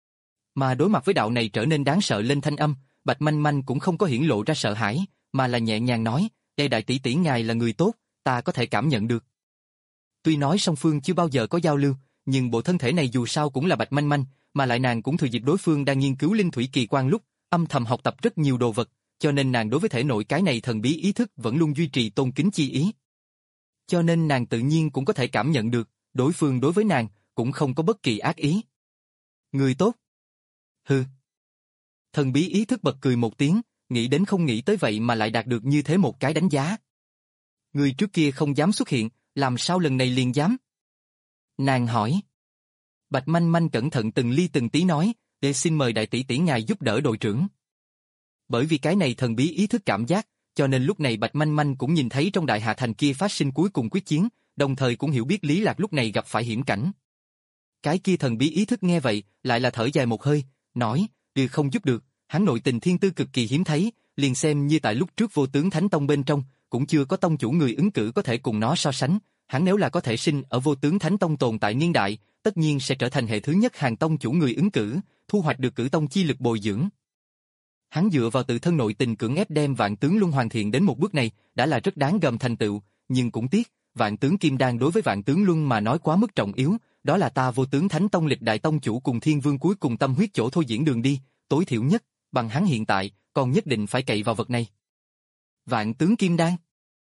Mà đối mặt với đạo này trở nên đáng sợ lên thanh âm, Bạch Manh Manh cũng không có hiển lộ ra sợ hãi, mà là nhẹ nhàng nói, đây đại tỷ tỷ ngài là người tốt, ta có thể cảm nhận được. Tuy nói song phương chưa bao giờ có giao lưu, nhưng bộ thân thể này dù sao cũng là Bạch Manh Manh, mà lại nàng cũng thừa dịp đối phương đang nghiên cứu linh thủy kỳ quan lúc, âm thầm học tập rất nhiều đồ vật, cho nên nàng đối với thể nội cái này thần bí ý thức vẫn luôn duy trì tôn kính chi ý. Cho nên nàng tự nhiên cũng có thể cảm nhận được, đối phương đối với nàng cũng không có bất kỳ ác ý. Người tốt. Hừ. Thần bí ý thức bật cười một tiếng, nghĩ đến không nghĩ tới vậy mà lại đạt được như thế một cái đánh giá. Người trước kia không dám xuất hiện, làm sao lần này liền dám? Nàng hỏi. Bạch Manh Manh cẩn thận từng ly từng tí nói, để xin mời đại tỷ tỷ ngài giúp đỡ đội trưởng. Bởi vì cái này thần bí ý thức cảm giác, cho nên lúc này Bạch Manh Manh cũng nhìn thấy trong đại hạ thành kia phát sinh cuối cùng quyết chiến, đồng thời cũng hiểu biết Lý Lạc lúc này gặp phải hiểm cảnh. Cái kia thần bí ý thức nghe vậy, lại là thở dài một hơi, nói, điều không giúp được, hắn nội tình thiên tư cực kỳ hiếm thấy, liền xem như tại lúc trước Vô Tướng Thánh Tông bên trong, cũng chưa có tông chủ người ứng cử có thể cùng nó so sánh, hắn nếu là có thể sinh ở Vô Tướng Thánh Tông tồn tại niên đại, tất nhiên sẽ trở thành hệ thứ nhất hàng tông chủ người ứng cử, thu hoạch được cử tông chi lực bồi dưỡng. Hắn dựa vào tự thân nội tình cưỡng ép đem Vạn Tướng Luân hoàn thiện đến một bước này, đã là rất đáng gờm thành tựu, nhưng cũng tiếc, Vạn Tướng Kim Đan đối với Vạn Tướng Luân mà nói quá mức trọng yếu, đó là ta Vô Tướng Thánh Tông lịch đại tông chủ cùng Thiên Vương cuối cùng tâm huyết chỗ thôi diễn đường đi, tối thiểu nhất, bằng hắn hiện tại, còn nhất định phải cậy vào vật này. Vạn Tướng Kim Đan?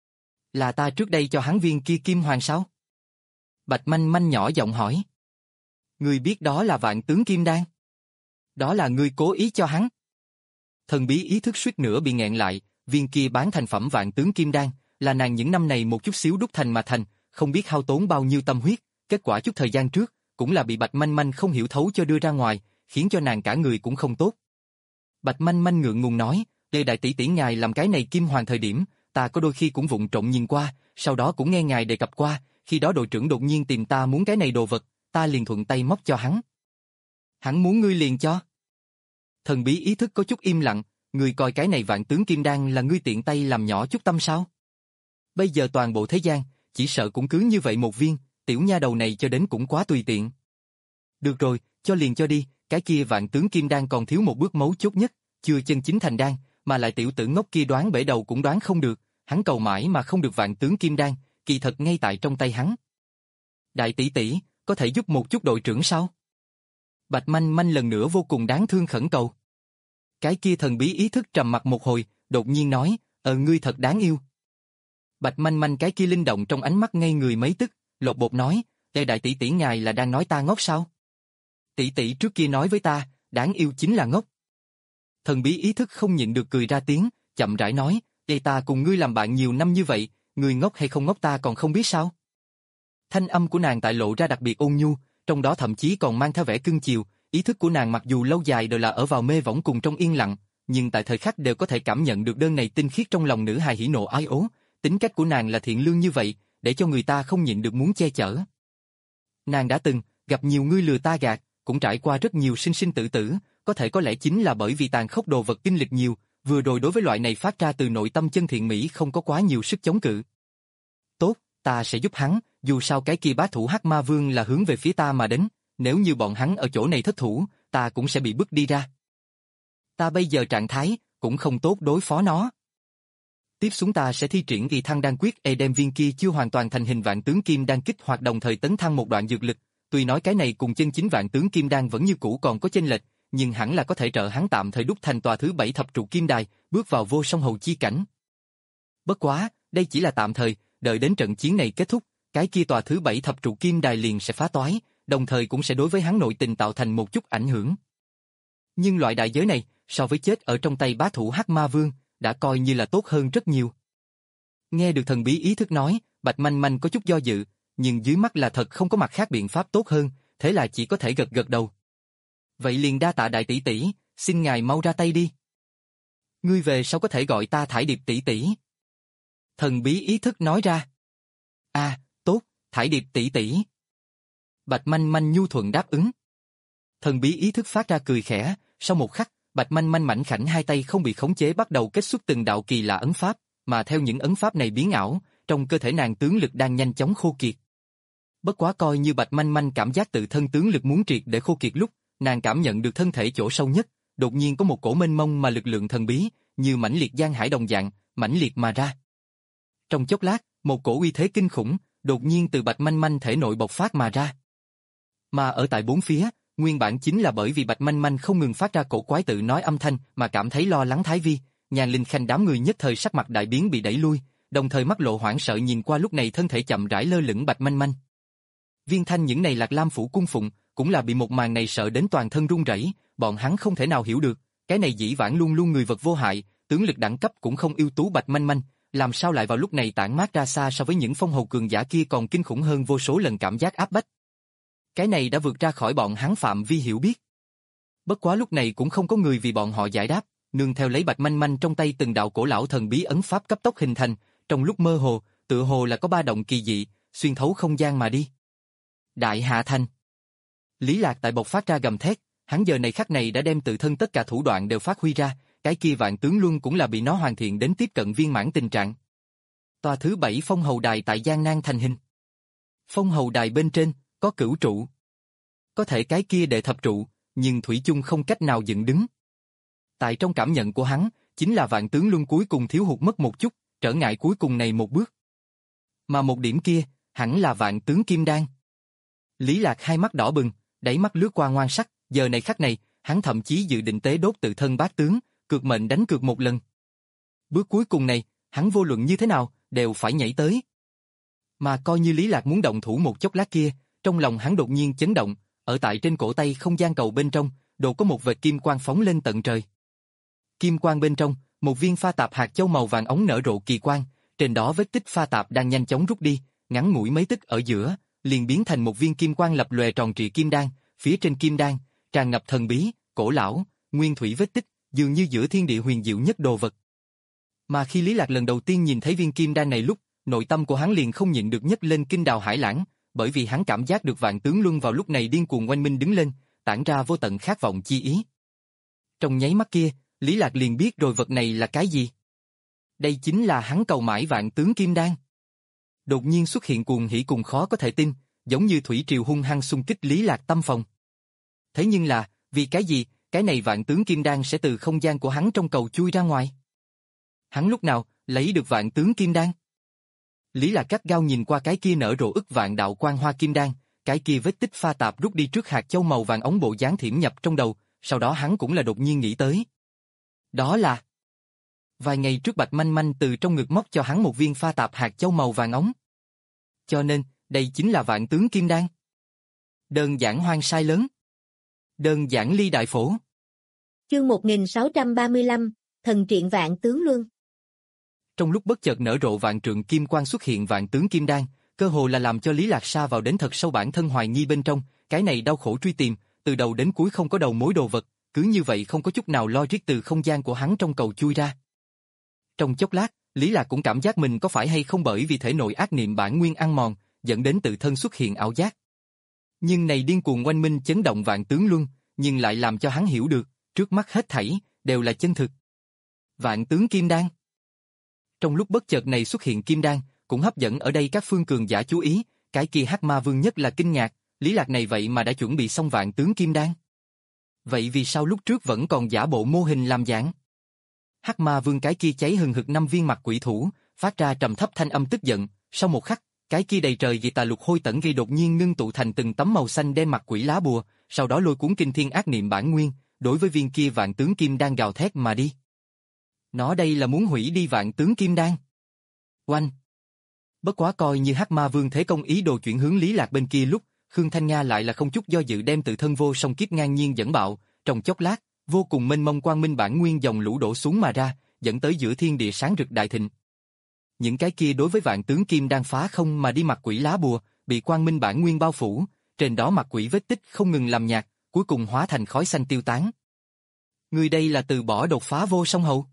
Là ta trước đây cho hắn viên kia kim hoàng sao? Bạch Manh Manh nhỏ giọng hỏi. Ngươi biết đó là Vạn Tướng Kim Đan? Đó là ngươi cố ý cho hắn. Thần bí ý thức suýt nữa bị nghẹn lại, viên kia bán thành phẩm Vạn Tướng Kim Đan, là nàng những năm này một chút xíu đúc thành mà thành, không biết hao tốn bao nhiêu tâm huyết, kết quả chút thời gian trước, cũng là bị Bạch Manh Manh không hiểu thấu cho đưa ra ngoài, khiến cho nàng cả người cũng không tốt. Bạch Manh Manh ngượng ngùng nói, đây đại tỷ tỷ ngài làm cái này kim hoàng thời điểm, ta có đôi khi cũng vụng trộm nhìn qua, sau đó cũng nghe ngài đề cập qua, khi đó đội trưởng đột nhiên tìm ta muốn cái này đồ vật, ta liền thuận tay móc cho hắn. Hắn muốn ngươi liền cho. Thần bí ý thức có chút im lặng, ngươi coi cái này Vạn Tướng Kim Đan là ngươi tiện tay làm nhỏ chút tâm sao? Bây giờ toàn bộ thế gian, chỉ sợ cũng cứ như vậy một viên, tiểu nha đầu này cho đến cũng quá tùy tiện. Được rồi, cho liền cho đi, cái kia Vạn Tướng Kim Đan còn thiếu một bước mấu chốt nhất, chưa chân chính thành đan, mà lại tiểu tử ngốc kia đoán bể đầu cũng đoán không được, hắn cầu mãi mà không được Vạn Tướng Kim Đan, kỳ thật ngay tại trong tay hắn. Đại tỷ tỷ, có thể giúp một chút đội trưởng sao? Bạch Manh Manh lần nữa vô cùng đáng thương khẩn cầu. Cái kia thần bí ý thức trầm mặc một hồi, đột nhiên nói, ờ ngươi thật đáng yêu. Bạch Manh Manh cái kia linh động trong ánh mắt ngây người mấy tức, lột bột nói, đây đại tỷ tỷ ngài là đang nói ta ngốc sao? Tỷ tỷ trước kia nói với ta, đáng yêu chính là ngốc. Thần bí ý thức không nhịn được cười ra tiếng, chậm rãi nói, đây ta cùng ngươi làm bạn nhiều năm như vậy, người ngốc hay không ngốc ta còn không biết sao? Thanh âm của nàng tại lộ ra đặc biệt ôn nhu, trong đó thậm chí còn mang theo vẻ cưng chiều, ý thức của nàng mặc dù lâu dài đều là ở vào mê võng cùng trong yên lặng, nhưng tại thời khắc đều có thể cảm nhận được đơn này tinh khiết trong lòng nữ hài hỉ nộ ái ố, tính cách của nàng là thiện lương như vậy, để cho người ta không nhịn được muốn che chở. Nàng đã từng gặp nhiều người lừa ta gạt, cũng trải qua rất nhiều sinh sinh tử tử, có thể có lẽ chính là bởi vì tàn khốc đồ vật kinh lịch nhiều, vừa rồi đối với loại này phát ra từ nội tâm chân thiện mỹ không có quá nhiều sức chống cự. Tốt, ta sẽ giúp hắn, dù sao cái kia bá thủ Hắc Ma Vương là hướng về phía ta mà đến, nếu như bọn hắn ở chỗ này thất thủ, ta cũng sẽ bị bức đi ra. Ta bây giờ trạng thái cũng không tốt đối phó nó. Tiếp xuống ta sẽ thi triển kỳ thăng đan quyết e đem viên kia chưa hoàn toàn thành hình vạn tướng kim đan kích hoạt đồng thời tấn thăng một đoạn dược lực, tuy nói cái này cùng chân chính vạn tướng kim đan vẫn như cũ còn có chênh lệch, nhưng hẳn là có thể trợ hắn tạm thời đúc thành tòa thứ bảy thập trụ kim đài, bước vào vô song hầu chi cảnh. Bất quá, đây chỉ là tạm thời, đợi đến trận chiến này kết thúc, cái kia tòa thứ bảy thập trụ kim đài liền sẽ phá toái, đồng thời cũng sẽ đối với hắn nội tình tạo thành một chút ảnh hưởng. Nhưng loại đại giới này, so với chết ở trong tay bá thủ Hắc Ma Vương, đã coi như là tốt hơn rất nhiều. Nghe được thần bí ý thức nói, Bạch Manh Manh có chút do dự, nhưng dưới mắt là thật không có mặt khác biện pháp tốt hơn, thế là chỉ có thể gật gật đầu. Vậy liền đa tạ đại tỷ tỷ, xin ngài mau ra tay đi. Ngươi về sau có thể gọi ta Thải Điệp tỷ tỷ. Thần bí ý thức nói ra. À, tốt, Thải Điệp tỷ tỷ. Bạch Manh Manh nhu thuận đáp ứng. Thần bí ý thức phát ra cười khẽ, sau một khắc, Bạch Manh Manh mảnh khảnh hai tay không bị khống chế bắt đầu kết xuất từng đạo kỳ lạ ấn pháp, mà theo những ấn pháp này biến ảo, trong cơ thể nàng tướng lực đang nhanh chóng khô kiệt. Bất quá coi như Bạch Manh Manh cảm giác tự thân tướng lực muốn triệt để khô kiệt lúc, nàng cảm nhận được thân thể chỗ sâu nhất, đột nhiên có một cổ mênh mông mà lực lượng thần bí, như mãnh liệt giang hải đồng dạng, mãnh liệt mà ra. Trong chốc lát, một cổ uy thế kinh khủng, đột nhiên từ Bạch Manh Manh thể nội bộc phát mà ra. Mà ở tại bốn phía, nguyên bản chính là bởi vì Bạch Manh Manh không ngừng phát ra cổ quái tự nói âm thanh mà cảm thấy lo lắng Thái Vi, Nhàn Linh Khanh đám người nhất thời sắc mặt đại biến bị đẩy lui, đồng thời mắt lộ hoảng sợ nhìn qua lúc này thân thể chậm rãi lơ lửng Bạch Manh Manh. Viên Thanh những này Lạc Lam phủ cung phụng cũng là bị một màn này sợ đến toàn thân run rẩy, bọn hắn không thể nào hiểu được, cái này dĩ vãng luôn luôn người vật vô hại, tướng lực đẳng cấp cũng không ưu tú Bạch Manh Manh, làm sao lại vào lúc này tản mát ra xa so với những phong hầu cường giả kia còn kinh khủng hơn vô số lần cảm giác áp bách. Cái này đã vượt ra khỏi bọn hắn phạm vi hiểu biết. Bất quá lúc này cũng không có người vì bọn họ giải đáp, nương theo lấy Bạch Manh Manh trong tay từng đạo cổ lão thần bí ấn pháp cấp tốc hình thành, trong lúc mơ hồ, tựa hồ là có ba động kỳ dị, xuyên thấu không gian mà đi. Đại Hạ Thành. Lý Lạc tại bộc phát ra gầm thét, hắn giờ này khắc này đã đem tự thân tất cả thủ đoạn đều phát huy ra, cái kia vạn tướng luân cũng là bị nó hoàn thiện đến tiếp cận viên mãn tình trạng. Tòa thứ bảy phong hầu đài tại Giang Nam thành hình. Phong hầu đài bên trên có cửu trụ. Có thể cái kia đệ thập trụ, nhưng thủy chung không cách nào dựng đứng. Tại trong cảm nhận của hắn, chính là vạn tướng luân cuối cùng thiếu hụt mất một chút, trở ngại cuối cùng này một bước. Mà một điểm kia, hẳn là vạn tướng kim đan. Lý Lạc hai mắt đỏ bừng, đáy mắt lướt qua ngoan sắc, giờ này khắc này, hắn thậm chí dự định tế đốt tự thân bát tướng, cược mệnh đánh cược một lần. Bước cuối cùng này, hắn vô luận như thế nào, đều phải nhảy tới. Mà coi như Lý Lạc muốn động thủ một chốc lát kia, trong lòng hắn đột nhiên chấn động, ở tại trên cổ tay không gian cầu bên trong, đột có một vệt kim quang phóng lên tận trời. Kim quang bên trong, một viên pha tạp hạt châu màu vàng óng nở rộ kỳ quang, trên đó vết tích pha tạp đang nhanh chóng rút đi, ngắn ngủi mấy tích ở giữa, liền biến thành một viên kim quang lập lòe tròn trịa kim đan, phía trên kim đan tràn ngập thần bí, cổ lão, nguyên thủy vết tích, dường như giữa thiên địa huyền diệu nhất đồ vật. Mà khi Lý Lạc lần đầu tiên nhìn thấy viên kim đan này lúc, nội tâm của hắn liền không nhịn được nhấc lên kinh đào hải lãng, bởi vì hắn cảm giác được vạn tướng luân vào lúc này điên cuồng oanh minh đứng lên, tản ra vô tận khát vọng chi ý. Trong nháy mắt kia, Lý Lạc liền biết rồi vật này là cái gì. Đây chính là hắn cầu mãi vạn tướng kim đan. Đột nhiên xuất hiện cuồng hỉ cùng khó có thể tin, giống như thủy triều hung hăng xung kích Lý Lạc tâm phòng. Thế nhưng là, vì cái gì, cái này vạn tướng kim đan sẽ từ không gian của hắn trong cầu chui ra ngoài? Hắn lúc nào lấy được vạn tướng kim đan? Lý Lạc gắt gao nhìn qua cái kia nở rộ ức vạn đạo quang hoa kim đan, cái kia vết tích pha tạp rút đi trước hạt châu màu vàng ống bộ dáng thiểm nhập trong đầu, sau đó hắn cũng là đột nhiên nghĩ tới. Đó là vài ngày trước Bạch Manh Manh từ trong ngực móc cho hắn một viên pha tạp hạt châu màu vàng ống. Cho nên, đây chính là vạn tướng kim đan. Đơn giản hoang sai lớn. Đơn giản ly đại phổ. Chương một nghìn sáu trăm ba mươi lăm, Thần truyện vạn tướng luân. Trong lúc bất chợt nở rộ vạn trượng kim quang xuất hiện vạn tướng kim đan, cơ hồ là làm cho Lý Lạc sa vào đến thật sâu bản thân hoài nghi bên trong, cái này đau khổ truy tìm, từ đầu đến cuối không có đầu mối đồ vật, cứ như vậy không có chút nào logic từ không gian của hắn trong cầu chui ra. Trong chốc lát, Lý Lạc cũng cảm giác mình có phải hay không bởi vì thể nội ác niệm bản nguyên ăn mòn, dẫn đến tự thân xuất hiện ảo giác. Nhưng này điên cuồng oanh minh chấn động vạn tướng luân, nhưng lại làm cho hắn hiểu được, trước mắt hết thảy đều là chân thực. Vạn tướng kim đan. Trong lúc bất chợt này xuất hiện kim đan, cũng hấp dẫn ở đây các phương cường giả chú ý, cái kia Hắc Ma Vương nhất là kinh ngạc, Lý Lạc này vậy mà đã chuẩn bị xong vạn tướng kim đan. Vậy vì sao lúc trước vẫn còn giả bộ mô hình làm giảng? Hắc Ma Vương cái kia cháy hừng hực năm viên mặt quỷ thủ, phát ra trầm thấp thanh âm tức giận, sau một khắc, cái kia đầy trời vì tà lục hôi tẩn gây đột nhiên ngưng tụ thành từng tấm màu xanh đen mặt quỷ lá bùa, sau đó lôi cuốn kinh thiên ác niệm bản nguyên, đối với viên kia vạn tướng kim đan gào thét mà đi. Nó đây là muốn hủy đi vạn tướng kim đan. Oanh! Bất quá coi như Hắc Ma Vương thế công ý đồ chuyển hướng Lý Lạc bên kia lúc, Khương Thanh Nga lại là không chút do dự đem tự thân vô song kiếp ngang nhiên dẫn bạo, trong chốc lát, vô cùng mênh mông quang minh bản nguyên dòng lũ đổ xuống mà ra, dẫn tới giữa thiên địa sáng rực đại thịnh. Những cái kia đối với vạn tướng kim đang phá không mà đi mặt quỷ lá bùa, bị quang minh bản nguyên bao phủ, trên đó mặt quỷ vết tích không ngừng làm nhạt, cuối cùng hóa thành khói xanh tiêu tán. Người đây là từ bỏ đột phá vô song hầu.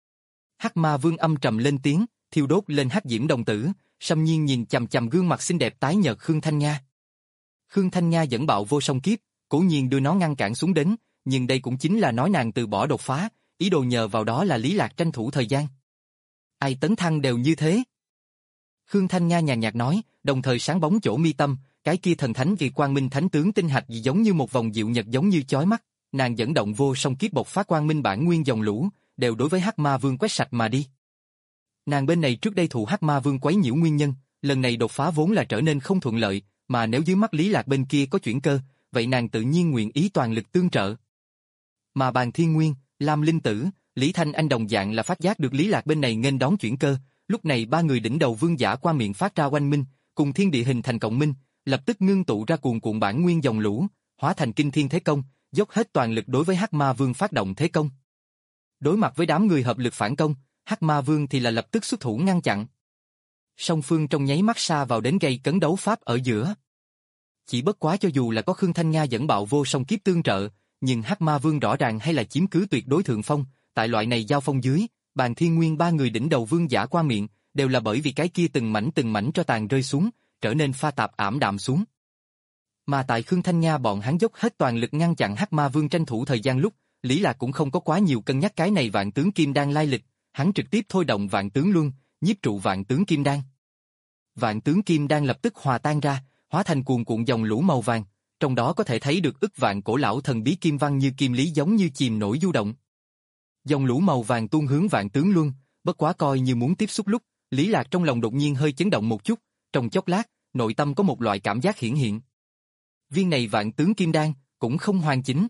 Hắc Ma Vương âm trầm lên tiếng, thiêu đốt lên hắc diễm đồng tử, xâm nhiên nhìn chằm chằm gương mặt xinh đẹp tái nhợt Khương Thanh Nga. Khương Thanh Nga dẫn bạo vô song kiếp, cố nhiên đưa nó ngăn cản xuống đến, nhưng đây cũng chính là nói nàng từ bỏ đột phá, ý đồ nhờ vào đó là Lý Lạc tranh thủ thời gian. Ai tấn thăng đều như thế. Khương Thanh Nga nhàn nhạt nói, đồng thời sáng bóng chỗ mi tâm, cái kia thần thánh vì quang minh thánh tướng tinh hạch giống như một vòng diệu nhật giống như chói mắt, nàng dẫn động vô song kiếp bộc phát quang minh bản nguyên dòng lũ, đều đối với Hắc Ma Vương quét sạch mà đi. Nàng bên này trước đây thụ Hắc Ma Vương quấy nhiễu nguyên nhân, lần này đột phá vốn là trở nên không thuận lợi, mà nếu dưới mắt Lý Lạc bên kia có chuyển cơ, vậy nàng tự nhiên nguyện ý toàn lực tương trợ. Mà Bàn Thiên Nguyên, Lam Linh Tử, Lý Thanh Anh đồng dạng là phát giác được Lý Lạc bên này nghênh đón chuyển cơ, lúc này ba người đỉnh đầu vương giả qua miệng phát ra oanh minh, cùng thiên địa hình thành cộng minh, lập tức ngưng tụ ra cuồn cuộn bản nguyên dòng lũ, hóa thành kinh thiên thế công, dốc hết toàn lực đối với Hắc Ma Vương phát động thế công. Đối mặt với đám người hợp lực phản công, Hắc Ma Vương thì là lập tức xuất thủ ngăn chặn. Song phương trong nháy mắt xa vào đến gây cấn đấu pháp ở giữa. Chỉ bất quá cho dù là có Khương Thanh Nga dẫn bạo vô song kiếp tương trợ, nhưng Hắc Ma Vương rõ ràng hay là chiếm cứ tuyệt đối thượng phong, tại loại này giao phong dưới, Bàn Thiên Nguyên ba người đỉnh đầu vương giả qua miệng, đều là bởi vì cái kia từng mảnh từng mảnh cho tàn rơi xuống, trở nên pha tạp ảm đạm xuống. Mà tại Khương Thanh Nga bọn hắn dốc hết toàn lực ngăn chặn Hắc Ma Vương tranh thủ thời gian lúc, Lý Lạc cũng không có quá nhiều cân nhắc cái này vạn tướng kim đan lai lịch, hắn trực tiếp thôi động vạn tướng luân, nhiếp trụ vạn tướng kim đan. Vạn tướng kim đan lập tức hòa tan ra, hóa thành cuồn cuộn dòng lũ màu vàng, trong đó có thể thấy được ức vạn cổ lão thần bí kim văn như kim lý giống như chìm nổi du động. Dòng lũ màu vàng tuôn hướng vạn tướng luân, bất quá coi như muốn tiếp xúc lúc, Lý Lạc trong lòng đột nhiên hơi chấn động một chút, trong chốc lát, nội tâm có một loại cảm giác hiển hiện. Viên này vạn tướng kim đan cũng không hoàn chỉnh.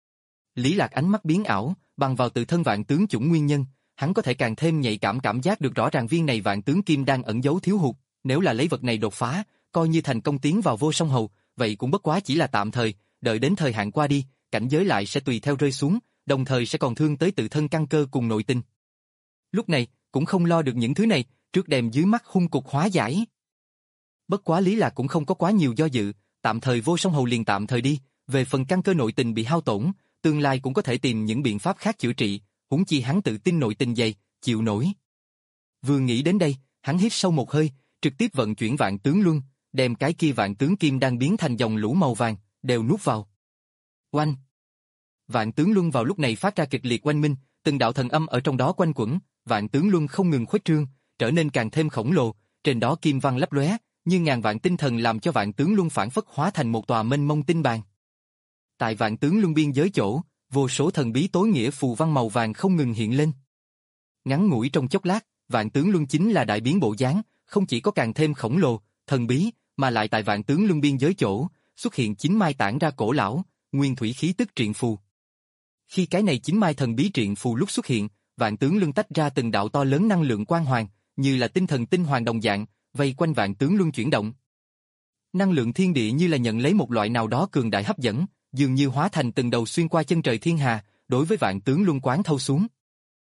Lý Lạc ánh mắt biến ảo, bằng vào tự thân vạn tướng chủng nguyên nhân, hắn có thể càng thêm nhạy cảm cảm giác được rõ ràng viên này vạn tướng kim đan ẩn giấu thiếu hụt, nếu là lấy vật này đột phá, coi như thành công tiến vào vô song hầu, vậy cũng bất quá chỉ là tạm thời, đợi đến thời hạn qua đi, cảnh giới lại sẽ tùy theo rơi xuống, đồng thời sẽ còn thương tới tự thân căn cơ cùng nội tinh. Lúc này, cũng không lo được những thứ này, trước đèm dưới mắt hung cục hóa giải. Bất quá Lý Lạc cũng không có quá nhiều do dự, tạm thời vô song hầu liền tạm thời đi, về phần căn cơ nội tình bị hao tổn, tương lai cũng có thể tìm những biện pháp khác chữa trị, huống chi hắn tự tin nội tình dày, chịu nổi. Vừa nghĩ đến đây, hắn hít sâu một hơi, trực tiếp vận chuyển vạn tướng luân, đem cái kia vạn tướng kim đang biến thành dòng lũ màu vàng, đều nuốt vào. Oanh! Vạn tướng luân vào lúc này phát ra kịch liệt oanh minh, từng đạo thần âm ở trong đó quanh quẩn, vạn tướng luân không ngừng khuếch trương, trở nên càng thêm khổng lồ, trên đó kim văn lấp lóe, như ngàn vạn tinh thần làm cho vạn tướng luân phản phất hóa thành một tòa mênh mông tinh bàn. Tại vạn tướng luân biên giới chỗ, vô số thần bí tối nghĩa phù văn màu vàng không ngừng hiện lên. Ngắn ngủi trong chốc lát, vạn tướng luân chính là đại biến bộ dáng, không chỉ có càng thêm khổng lồ, thần bí, mà lại tại vạn tướng luân biên giới chỗ, xuất hiện chín mai tản ra cổ lão, nguyên thủy khí tức triện phù. Khi cái này chín mai thần bí triện phù lúc xuất hiện, vạn tướng luân tách ra từng đạo to lớn năng lượng quang hoàng, như là tinh thần tinh hoàng đồng dạng, vây quanh vạn tướng luân chuyển động. Năng lượng thiên địa như là nhận lấy một loại nào đó cường đại hấp dẫn, dường như hóa thành từng đầu xuyên qua chân trời thiên hà, đối với vạn tướng luân quán thâu xuống.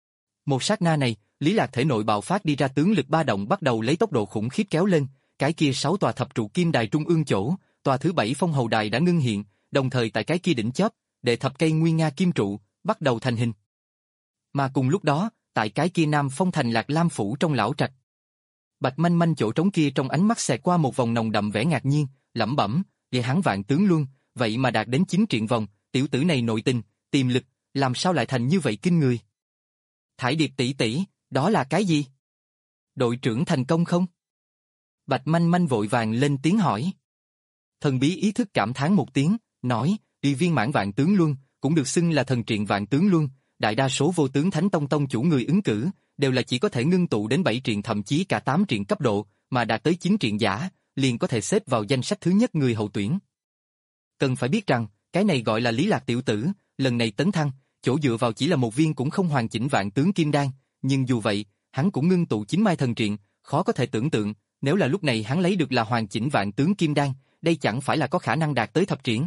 Một sát na này, Lý Lạc thể nội bạo phát đi ra tướng lực ba động bắt đầu lấy tốc độ khủng khiếp kéo lên, cái kia sáu tòa thập trụ kim đài trung ương chỗ, tòa thứ bảy phong hầu đài đã ngưng hiện, đồng thời tại cái kia đỉnh chóp, đệ thập cây nguyên nga kim trụ bắt đầu thành hình. Mà cùng lúc đó, tại cái kia nam phong thành Lạc Lam phủ trong lão trạch, Bạch Manh Manh chỗ trống kia trong ánh mắt xẹt qua một vòng nồng đậm vẻ ngạc nhiên, lẩm bẩm, vậy hắn Vạn Tướng Luân, vậy mà đạt đến chín triện vòng, tiểu tử này nội tình, tiềm lực, làm sao lại thành như vậy kinh người? Thải Điệp tỷ tỷ, đó là cái gì? Đội trưởng thành công không? Bạch Manh Manh vội vàng lên tiếng hỏi. Thần bí ý thức cảm thán một tiếng, nói, đi viên mãn Vạn Tướng Luân, cũng được xưng là thần triện Vạn Tướng Luân, đại đa số vô tướng thánh tông tông chủ người ứng cử, đều là chỉ có thể ngưng tụ đến bảy triện thậm chí cả tám triện cấp độ, mà đạt tới chín triện giả, liền có thể xếp vào danh sách thứ nhất người hậu tuyển. Cần phải biết rằng, cái này gọi là Lý Lạc tiểu tử, lần này tấn thăng, chỗ dựa vào chỉ là một viên cũng không hoàn chỉnh vạn tướng kim đan, nhưng dù vậy, hắn cũng ngưng tụ chín mai thần triện, khó có thể tưởng tượng, nếu là lúc này hắn lấy được là hoàn chỉnh vạn tướng kim đan, đây chẳng phải là có khả năng đạt tới thập triện.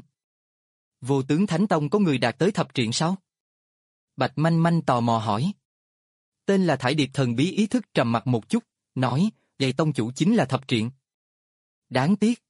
Vô tướng thánh tông có người đạt tới thập triện sao? Bạch Manh Manh tò mò hỏi. Tên là Thải Điệp thần bí ý thức trầm mặt một chút, nói, vậy tông chủ chính là thập triện. Đáng tiếc.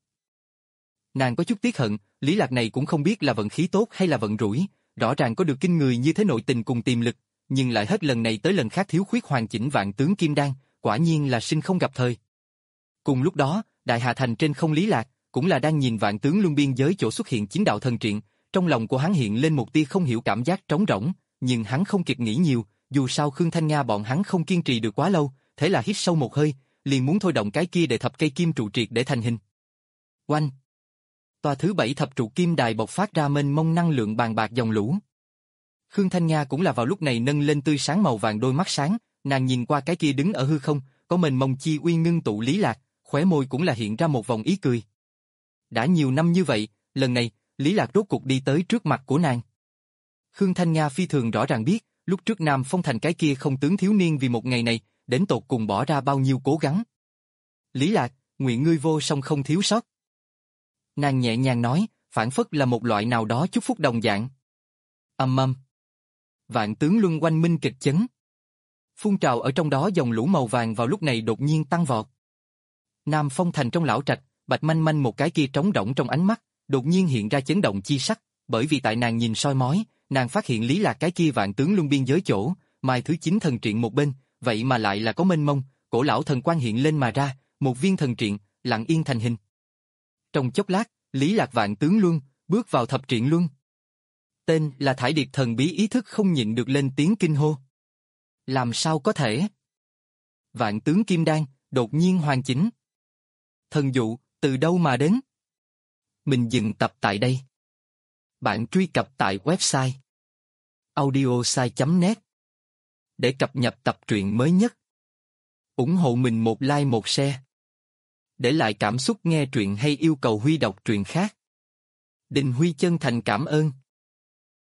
Nàng có chút tiếc hận, Lý Lạc này cũng không biết là vận khí tốt hay là vận rủi, rõ ràng có được kinh người như thế nội tình cùng tiềm lực, nhưng lại hết lần này tới lần khác thiếu khuyết hoàn chỉnh vạn tướng kim đan, quả nhiên là sinh không gặp thời. Cùng lúc đó, Đại Hà Thành trên không Lý Lạc, cũng là đang nhìn vạn tướng luân biên giới chỗ xuất hiện chín đạo thần triện, trong lòng của hắn hiện lên một tia không hiểu cảm giác trống rỗng, nhưng hắn không kịp nghĩ nhiều, dù sao Khương Thanh Nga bọn hắn không kiên trì được quá lâu, thế là hít sâu một hơi, liền muốn thôi động cái kia để thập cây kim trụ triệt để thành hình. Oanh! Tòa thứ bảy thập trụ kim đài bộc phát ra mênh mông năng lượng bàn bạc dòng lũ. Khương Thanh Nga cũng là vào lúc này nâng lên tươi sáng màu vàng đôi mắt sáng, nàng nhìn qua cái kia đứng ở hư không, có mênh mông chi uy ngưng tụ Lý Lạc, khóe môi cũng là hiện ra một vòng ý cười. Đã nhiều năm như vậy, lần này, Lý Lạc rốt cục đi tới trước mặt của nàng. Khương Thanh Nga phi thường rõ ràng biết, lúc trước Nam Phong Thành cái kia không tướng thiếu niên vì một ngày này, đến tột cùng bỏ ra bao nhiêu cố gắng. Lý Lạc, nguyện ngươi vô song không thiếu sót. Nàng nhẹ nhàng nói, phản phất là một loại nào đó chúc phúc đồng dạng. Âm âm. Vạn tướng luân quanh minh kịch chấn. Phun trào ở trong đó dòng lũ màu vàng vào lúc này đột nhiên tăng vọt. Nam Phong Thành trong lão trạch, Bạch Manh Manh một cái kia trống rỗng trong ánh mắt, đột nhiên hiện ra chấn động chi sắc, bởi vì tại nàng nhìn soi mói, nàng phát hiện Lý Lạc cái kia vạn tướng luân biên giới chỗ, mai thứ chín thần triện một bên, vậy mà lại là có mênh mông, cổ lão thần quang hiện lên mà ra, một viên thần triện, lặng yên thành hình. Trong chốc lát, Lý Lạc vạn tướng luân, bước vào thập triện luân. Tên là Thải Điệp thần bí ý thức không nhịn được lên tiếng kinh hô. Làm sao có thể? Vạn tướng kim đan, đột nhiên hoàn chỉnh. Thần dụ, từ đâu mà đến? Mình dừng tập tại đây. Bạn truy cập tại website audiosai chấm net để cập nhật tập truyện mới nhất. Ủng hộ mình một like một share. Để lại cảm xúc nghe truyện hay yêu cầu Huy đọc truyện khác. Đình Huy chân thành cảm ơn.